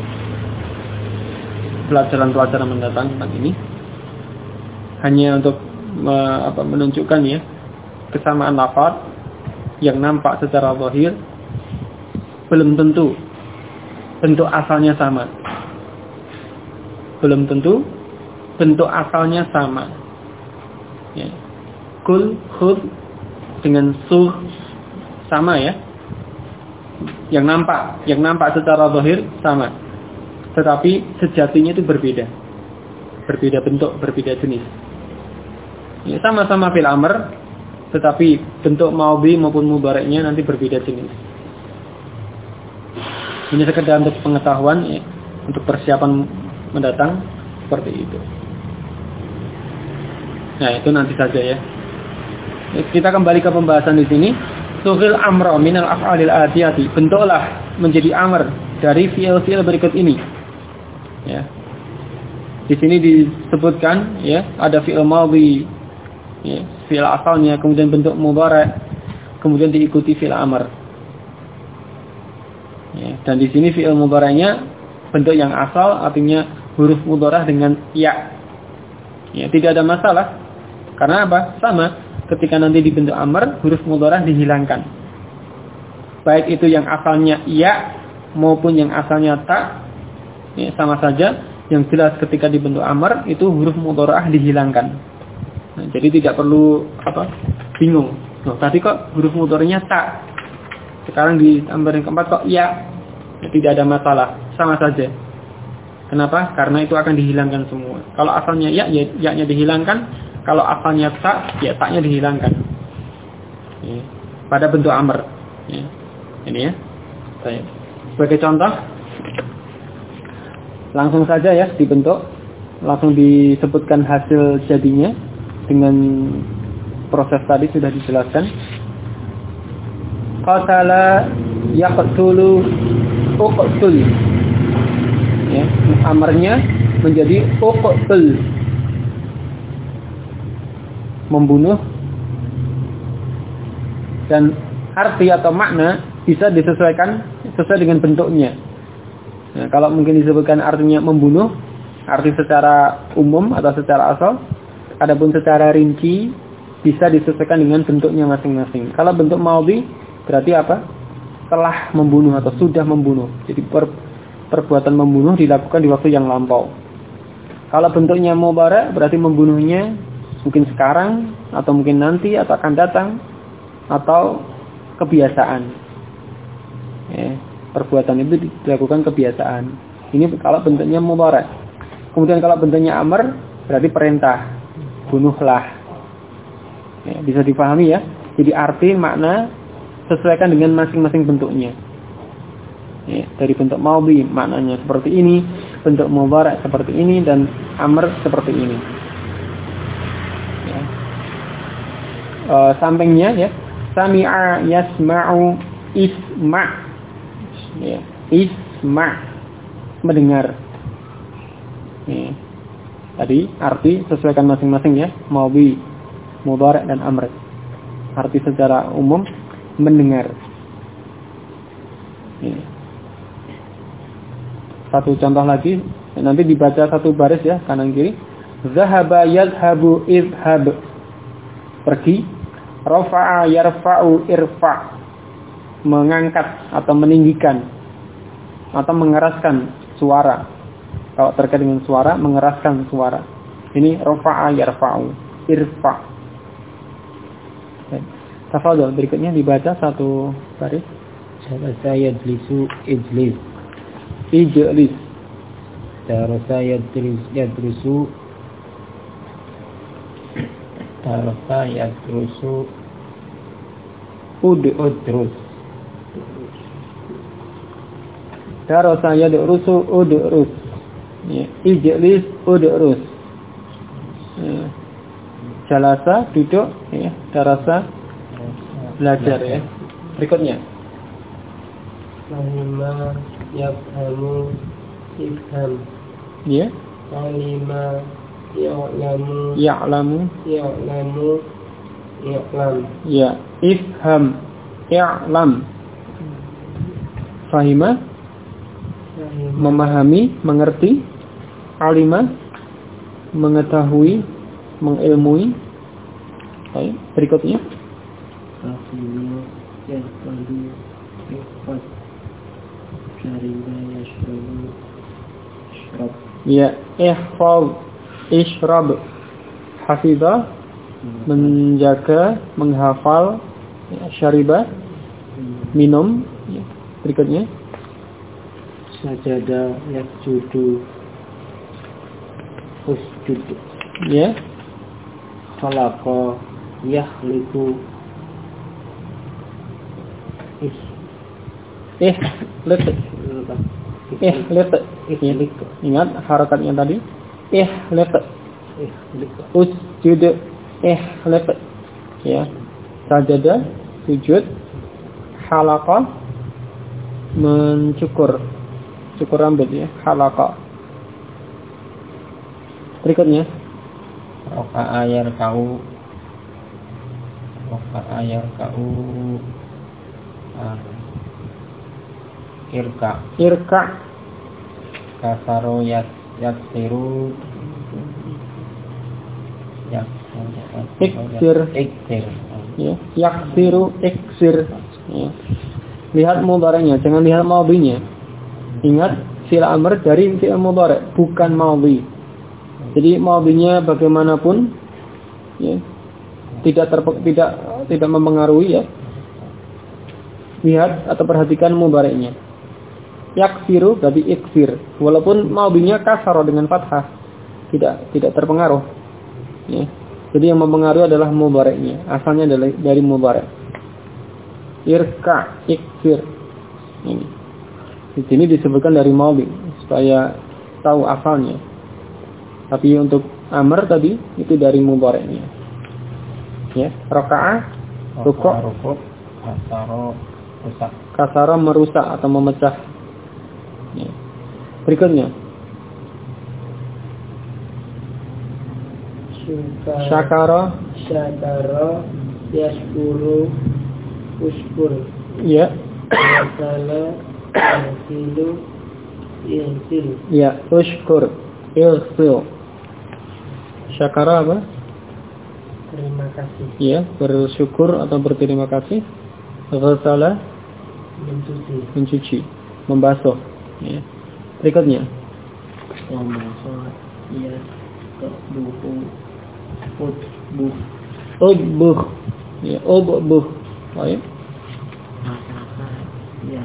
pelajaran-pelajaran mendatang tentang ini. Hanya untuk menunjukkan ya kesamaan lafaz yang nampak secara zahir belum tentu bentuk asalnya sama. Belum tentu bentuk asalnya sama. Ya. Kul, khudh dengan sugh sama ya. Yang nampak secara zahir sama. Tetapi sejatinya itu berbeda. Berbeda bentuk, berbeda jenis. Ya, sama-sama fi'il amr, tetapi bentuk maudhi maupun mudhari'nya nanti berbeda jenis. Ini sekedar untuk pengetahuan ya, untuk persiapan mendatang seperti itu. Nah, itu nanti saja ya. Kita kembali ke pembahasan di sini. Sughil amra minal af'alil atiyati, bentuklah menjadi amr dari fi'il-fi'il berikut ini. Ya. Di sini disebutkan ya, ada fi'il madhi, ya, fi'il asalnya, kemudian bentuk mudhari', kemudian diikuti fi'il amr. Ya, dan di sini fi'il mudhari'nya bentuk yang asal, artinya huruf mudhari' dengan ya. Ya, tidak ada masalah. Karena apa? Sama. Ketika nanti dibentuk amr, huruf mudhari' dihilangkan. Baik itu yang asalnya ya maupun yang asalnya ta, ya, sama saja. Yang jelas ketika dibentuk amr itu huruf mudhari' dihilangkan. Nah, jadi tidak perlu bingung. Loh, tadi kok huruf mudhari'nya ta, sekarang di amr yang keempat kok ya. Ya, tidak ada masalah, sama saja. Kenapa? Karena itu akan dihilangkan semua. Kalau asalnya ya, ya-nya dihilangkan. Kalau asalnya ta, ya ta-nya dihilangkan. Ya. Pada bentuk amr. Ya. Ini ya. Sebagai contoh, langsung saja ya dibentuk, langsung disebutkan hasil jadinya dengan proses tadi sudah dijelaskan. Qatala yaqtulu uqtul. Ya, amarnya menjadi uqtul, membunuh, dan arti atau makna bisa disesuaikan sesuai dengan bentuknya. Nah, kalau mungkin disebutkan artinya membunuh, arti secara umum atau secara asal, adapun secara rinci bisa disesuaikan dengan bentuknya masing-masing. Kalau bentuk maudhi berarti apa? Telah membunuh atau sudah membunuh. Jadi perbuatan membunuh dilakukan di waktu yang lampau. Kalau bentuknya mudhari' berarti membunuhnya mungkin sekarang atau mungkin nanti atau akan datang atau kebiasaan. Ya, perbuatan itu dilakukan kebiasaan. Ini kalau bentuknya mudhari'. Kemudian kalau bentuknya amr berarti perintah, bunuhlah. Ya, bisa dipahami ya. Jadi arti makna sesuaikan dengan masing-masing bentuknya. Ya, dari bentuk maudhi maknanya seperti ini, bentuk mudhari' seperti ini, dan amr seperti ini. Ya. Sampingnya ya, sami'a yasma'u isma'. Ya, isma' mendengar. Ya. Tadi arti sesuaikan masing-masing ya, maudhi, mudhari' dan amr. Arti secara umum mendengar. Ya. Satu contoh lagi, nanti dibaca satu baris ya, kanan kiri. Zahaba yadhabu idhab, pergi. Rafa'a yarfa'u irfa', mengangkat atau meninggikan atau mengeraskan suara. Kalau terkait dengan suara, mengeraskan suara. Ini rafa'a yarfa'u irfa'. Tafadhol, berikutnya dibaca satu baris. Darasa yajlisu ijlis. Ijlis. Darasa yadrusu. Darasa yadrusu. Udrus. Darasa yadrusu udrus. Ya, ijlis udrus. Ya. Jalasa duduk ya, darasa belajar ya. Berikutnya. Kalima yafhamu ifham. Ya. Kalima ya'lamu Ya'lam. Ya. Ifham. I'lam. Fahima. Memahami, mengerti. Alima. Mengetahui, mengilmui. Baik, berikutnya. Kafinu yaqulu ifat. Syariba yashrabu ishrab. Ya, ihfaz, ishrab. Hafidha, menjaga, menghafal. Ya, syariba, minum. Ya. Berikutnya. Sajada yasjudu usjud. Ya. Khalaqa yakhliqu Ihliq. Ingat harakatnya tadi. Ihliq. Usjud. Ihliq. Ya. Sajada, sujud. Halaqa, mencukur. Cukur rambut ya. Halaqa. Berikutnya. Raka'a yarka'u. Irka. Kasaro yaksiru. Iksir. Ya, yaksiru, iksir. Ya. Lihat mudhari'nya, jangan lihat madhinya. Ingat fi'il amr dari fi'il mudhari', bukan madhi. Jadi madhinya bagaimanapun ya, tidak mempengaruhi ya. Lihat atau perhatikan mudhari'nya. Yaksiru berarti iksir. Walaupun madhinya kasara dengan fathah, tidak terpengaruh. Ya. Jadi yang mempengaruhi adalah mudhari'nya. Asalnya dari mudhari'. Irka, iksir. Ini. Di sini disebutkan dari madhi supaya tahu asalnya. Tapi untuk amr tadi itu dari mudhari'nya. Ya, raka'ah, rukuk, kasara merusak atau memecah. Ya. Berikutnya. Syakara yashkuru ushkur. Ya. Wasala yasilu yahsil. Ya, ushkur ilsil. Syakara apa? Terima kasih. Ya, bersyukur atau berterima kasih. Ghasala mencuci, membasuh. Ya. Berikutnya. Membasuh ya buku Udbuh. Ya, udbuh. Baik. Ya,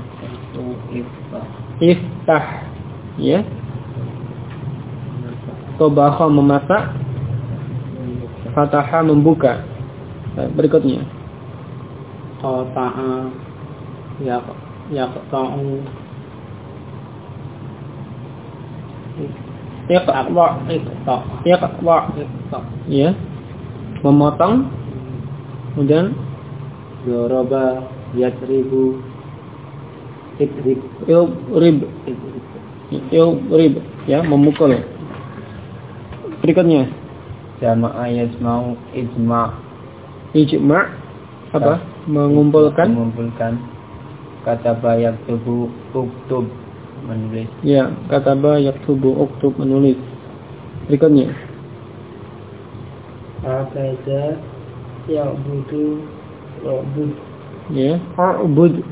Iftah. Ya. Tobaha memasak. Fataha membuka. Berikutnya. Qata'a yaqta'u Iqta. Ya. Memotong. Kemudian Doroba yatribu Ilrib. Ya, memukul. Berikutnya. Jama'a yasma'u Ijma' apa? Mengumpulkan. Kataba yaktubu uktub, menulis. Ya, kataba yaktubu uktub, menulis. Berikutnya. Abada ya'budu wa'bud. Ya, a'bud.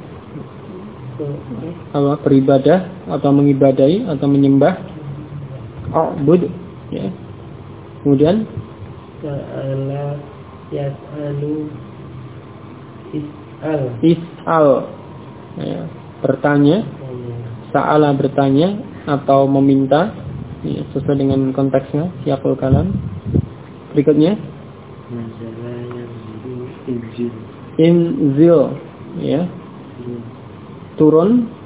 Apa? Beribadah atau mengibadahi atau menyembah. A'bud. Ya. Kemudian Sa'ala yas'alu is'al. Ya, bertanya. Sa'ala bertanya atau meminta. Ya, sesuai dengan konteksnya, siapul kalam. Berikutnya. Inzil. Ya. Turun.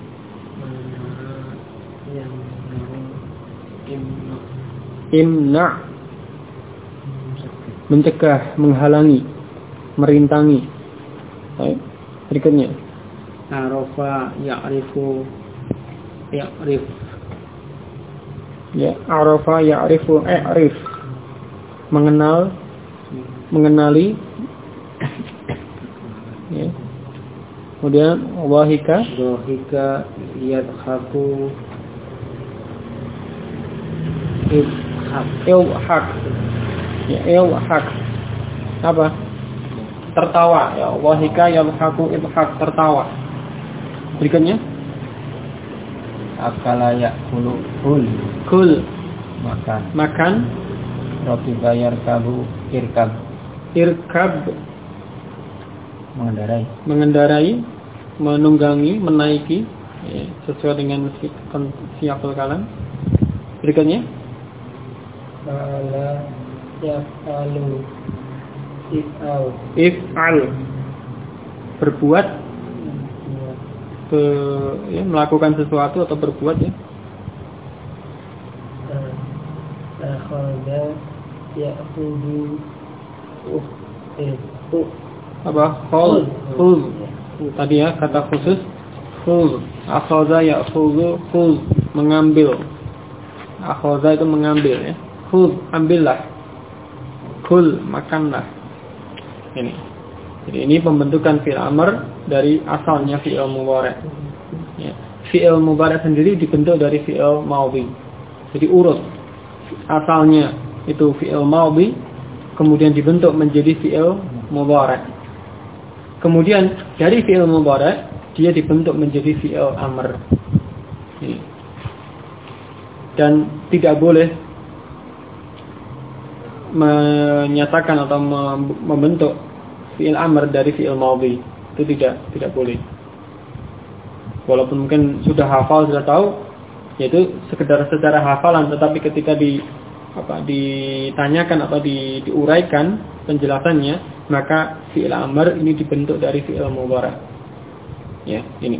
Imna. Mencegah, menghalangi, merintangi. Baik. Berikutnya. Arafa ya'rifu ya'rif. Ya, arafa ya'rifu i'rif. Mengenal, mengenali. Ya. Kemudian wahika yadhaku ilhaq. Ya, ilhaq. Apa? Tertawa. Ya, wahika yadhaku ilhaq, tertawa. Berikutnya. Akala ya'kulu Kul. Makan. Rakiba yarkabu irkab. Mengendarai, menunggangi, menaiki, ya, sesuai dengan siapul kalam. Berikutnya. Fa'ala yaf'alu If'al. Berbuat. Ya, melakukan sesuatu atau berbuat ya. Akhadha ya'khudhu Apa? Khuz. Tadi ya kata khusus. Khuz. Akhadha ya'khudhu khuz, mengambil. Akhadha itu mengambil ya. Khuz, ambillah. Kul, makanlah. Ini. Jadi ini pembentukan fi'il amr dari asalnya fi'il mudhari'. Ya. Fi'il mudhari' sendiri dibentuk dari fi'il madhi. Jadi urut. Asalnya itu fi'il madhi, kemudian dibentuk menjadi fi'il mudhari'. Kemudian dari fi'il mudhari' dia dibentuk menjadi fi'il amr. Dan tidak boleh menyatakan atau membentuk fi'il amr dari fi'il madhi. Itu tidak boleh. Walaupun mungkin sudah hafal, sudah tahu, yaitu sekedar secara hafalan, tetapi ketika ditanyakan atau diuraikan penjelasannya, maka fi'il amr ini dibentuk dari fi'il mudhari'. Ya, ini.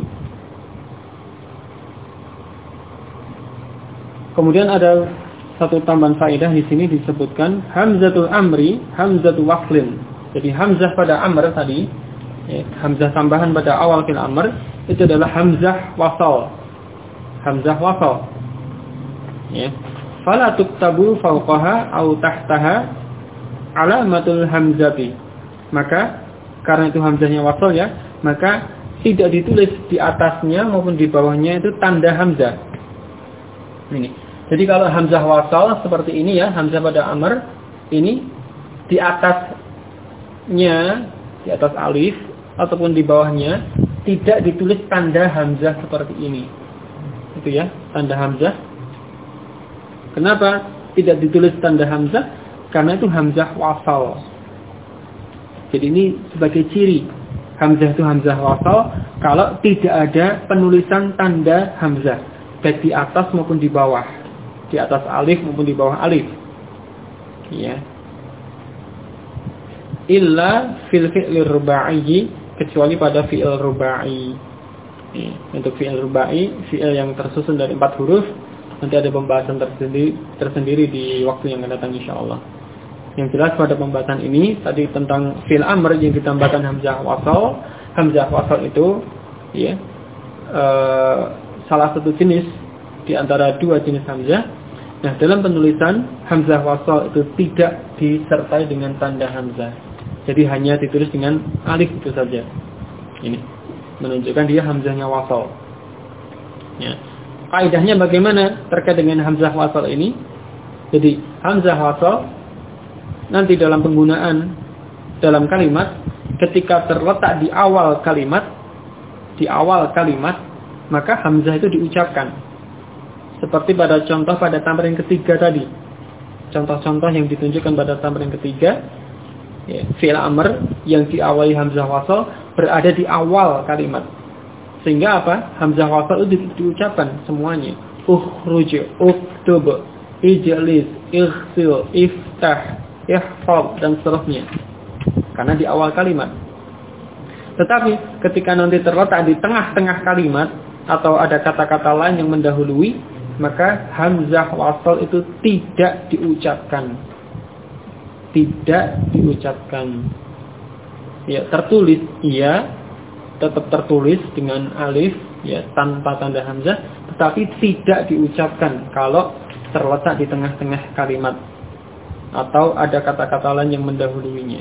Kemudian ada satu tambahan faedah di sini disebutkan hamzatul amri, hamzatul waqlin. Jadi hamzah pada amr tadi, hamzah tambahan pada awal fi'il amr itu adalah hamzah wasal. Hamzah wasal. Ya. Fala tuktabu fawqaha aw tahtaha alamatul hamzati. Maka karena itu hamzahnya wasal ya, maka tidak ditulis di atasnya maupun di bawahnya itu tanda hamzah. Ini. Jadi kalau hamzah wasal seperti ini ya, hamzah pada amr ini di atasnya, di atas alif ataupun di bawahnya tidak ditulis tanda hamzah seperti ini. Itu ya, tanda hamzah. Kenapa tidak ditulis tanda hamzah? Karena itu hamzah wasal. Jadi ini sebagai ciri hamzah itu hamzah wasal kalau tidak ada penulisan tanda hamzah baik di atas maupun di bawah, di atas alif maupun di bawah alif. Ya. Illa fil fi'lir rubai, kecuali pada fi'il rubai. Ya. Untuk fi'il rubai, fi'il yang tersusun dari 4 huruf, nanti ada pembahasan tersendiri di waktu yang akan datang insyaallah. Yang jelas pada pembahasan ini tadi tentang fi'il amr yang ditambahkan hamzah wasal. Hamzah wasal itu ya salah satu jenis di antara 2 jenis hamzah. Nah, dalam penulisan hamzah wasal itu tidak disertai dengan tanda hamzah. Jadi hanya ditulis dengan alif itu saja. Ini menunjukkan dia hamzahnya wasal. Ya. Kaidahnya bagaimana terkait dengan hamzah wasal ini? Jadi hamzah wasal nanti dalam penggunaan dalam kalimat ketika terletak di awal kalimat, maka hamzah itu diucapkan. Seperti pada contoh pada tamrin ketiga tadi. Contoh-contoh yang ditunjukkan pada tamrin ketiga, ya, fi'il amr yang diawali hamzah wasal berada di awal kalimat. Sehingga apa? Hamzah wasal itu diucapkan semuanya. Ukhruj, uktub, ijlis, ighsil, iftah, ihfaz dan seterusnya. Karena di awal kalimat. Tetapi ketika nanti terletak di tengah-tengah kalimat atau ada kata-kata lain yang mendahului, maka hamzah wasal itu tidak diucapkan. Tidak diucapkan. Ya, tertulis iya, tetap tertulis dengan alif ya tanpa tanda hamzah, tetapi tidak diucapkan kalau terletak di tengah-tengah kalimat atau ada kata-kata lain yang mendahuluinya.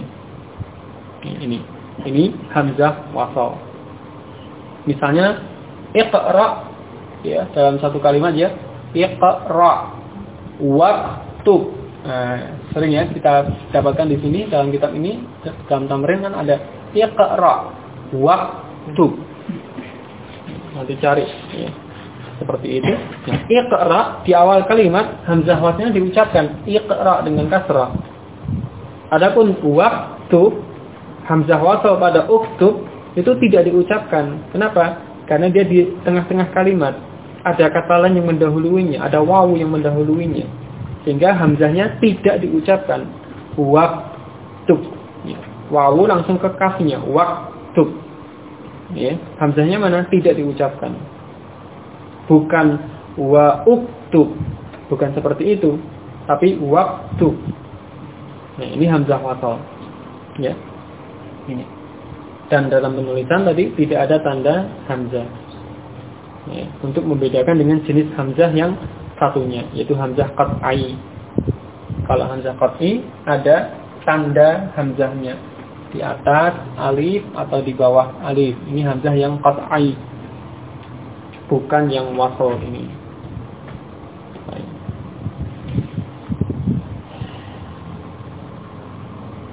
Ini hamzah wasal. Misalnya iqra ya, dalam satu kalimat ya, iqra waktub. Sering ya kita dapatkan di sini dalam kitab ini, dalam tamrin kan ada iqra waktub. Nanti cari ya. Seperti itu. Nah, iqra di awal kalimat hamzah wasalnya diucapkan iqra dengan kasrah. Adapun waktub, hamzah wasal pada uktub itu tidak diucapkan. Kenapa? Karena dia di tengah-tengah kalimat. Ada kata lain yang mendahuluinya, ada wawu yang mendahuluinya. Sehingga hamzahnya tidak diucapkan. Waktub. Ya. Wawu langsung ke kafnya. Waktub. Ya. Hamzahnya mana? Tidak diucapkan. Bukan wa uktub. Bukan seperti itu. Tapi waktub. Nah, ini hamzah wasal. Ya. Ini. Dan dalam penulisan tadi tidak ada tanda hamzah. Ya, untuk membedakan dengan jenis hamzah yang satunya, yaitu hamzah qat'i. Kalau hamzah qat'i ada tanda hamzahnya di atas alif atau di bawah alif. Ini hamzah yang qat'i, bukan yang wasal ini.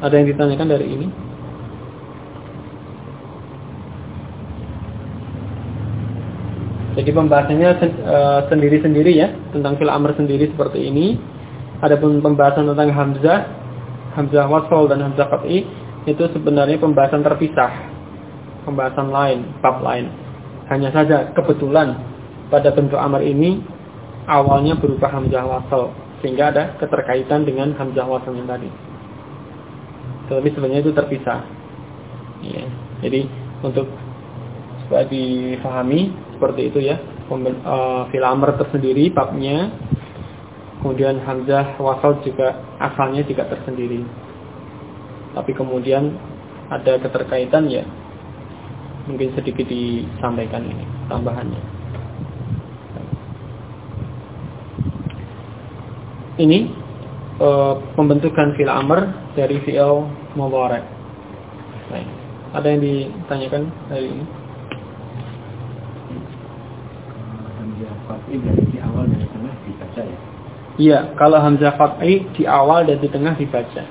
Ada yang ditanyakan dari ini? Jadi pembahasannya sendiri-sendiri ya, tentang fi'il amr sendiri seperti ini. Adapun pembahasan tentang hamzah wasl dan hamzah qat'i itu sebenarnya pembahasan terpisah, pembahasan lain, bab lain. Hanya saja kebetulan pada bentuk amr ini awalnya berupa hamzah wasl, sehingga ada keterkaitan dengan hamzah wasl yang tadi. Tapi sebenarnya itu terpisah. Ya. Jadi untuk supaya difahami seperti itu ya, fi'il amr tersendiri babnya, kemudian hamzah wasl juga asalnya juga tersendiri. Tapi kemudian ada keterkaitan ya, mungkin sedikit disampaikan ini tambahannya. Ini pembentukan fi'il amr dari fi'il mudhari'. Baik. Ada yang ditanyakan dari ini? Hamzah qat'i dari di awal dan di tengah dibaca ya? Iya, kalau hamzah qat'i di awal dan di tengah dibaca.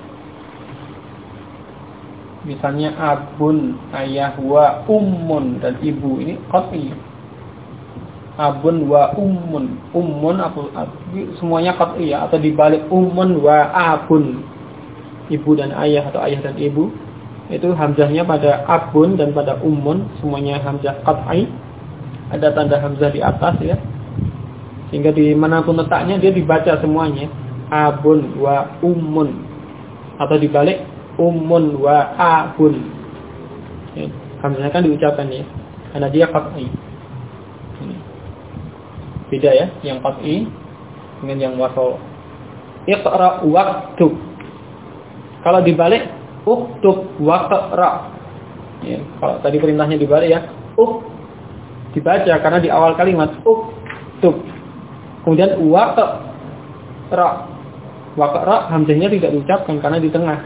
Misalnya abun, ayah, wa ummun dan ibu, ini qat'i. Abun wa ummun semuanya qat'i ya, atau dibalik ummun wa abun, ibu dan ayah atau ayah dan ibu, itu hamzahnya pada abun dan pada ummun semuanya hamzah qat'i, ada tanda hamzah di atas ya, sehingga dimanapun letaknya dia dibaca semuanya abun wa ummun, atau dibalik ummun wa abun ya, hamzahnya kan diucapkan ya, karena dia qat'i. Beda ya, yang qat'i dengan yang wasl. Iqra waktub. Kalau dibalik uktub waqra. Ya, kalau tadi perintahnya dibalik ya, dibaca karena di awal kalimat uktub. Kemudian waqra. Waqra hamzahnya tidak diucapkan karena di tengah.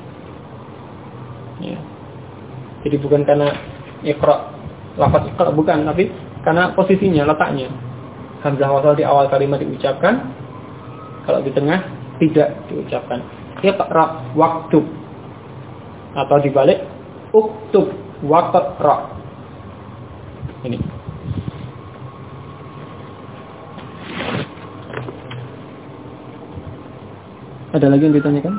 Ya. Jadi bukan karena iqra, lafaz iqra bukan, tapi karena posisinya, letaknya. Hamzah wasl di awal kalimat diucapkan, kalau di tengah tidak diucapkan. Iqra waktub, atau dibalik uktub waqra. Ini. Ada lagi yang ditanyakan?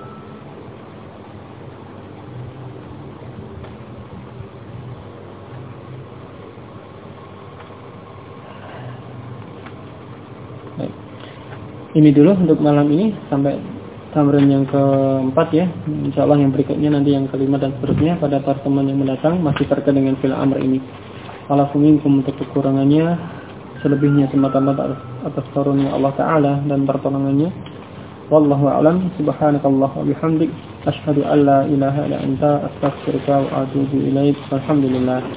Ini dulu untuk malam ini, sampai tamrin yang keempat ya. Insyaallah yang berikutnya nanti yang kelima dan seterusnya pada pertemuan yang mendatang masih terkait dengan fi'il amr ini. Alafuminkum untuk kekurangannya, selebihnya semata-mata atas karunia Allah Ta'ala dan pertolongannya. Wallahu a'lam. Subhanakallah wa bihamdik, asyhadu an la ilaha illa anta, astaghfiruka wa atubu ilaik. Alhamdulillah.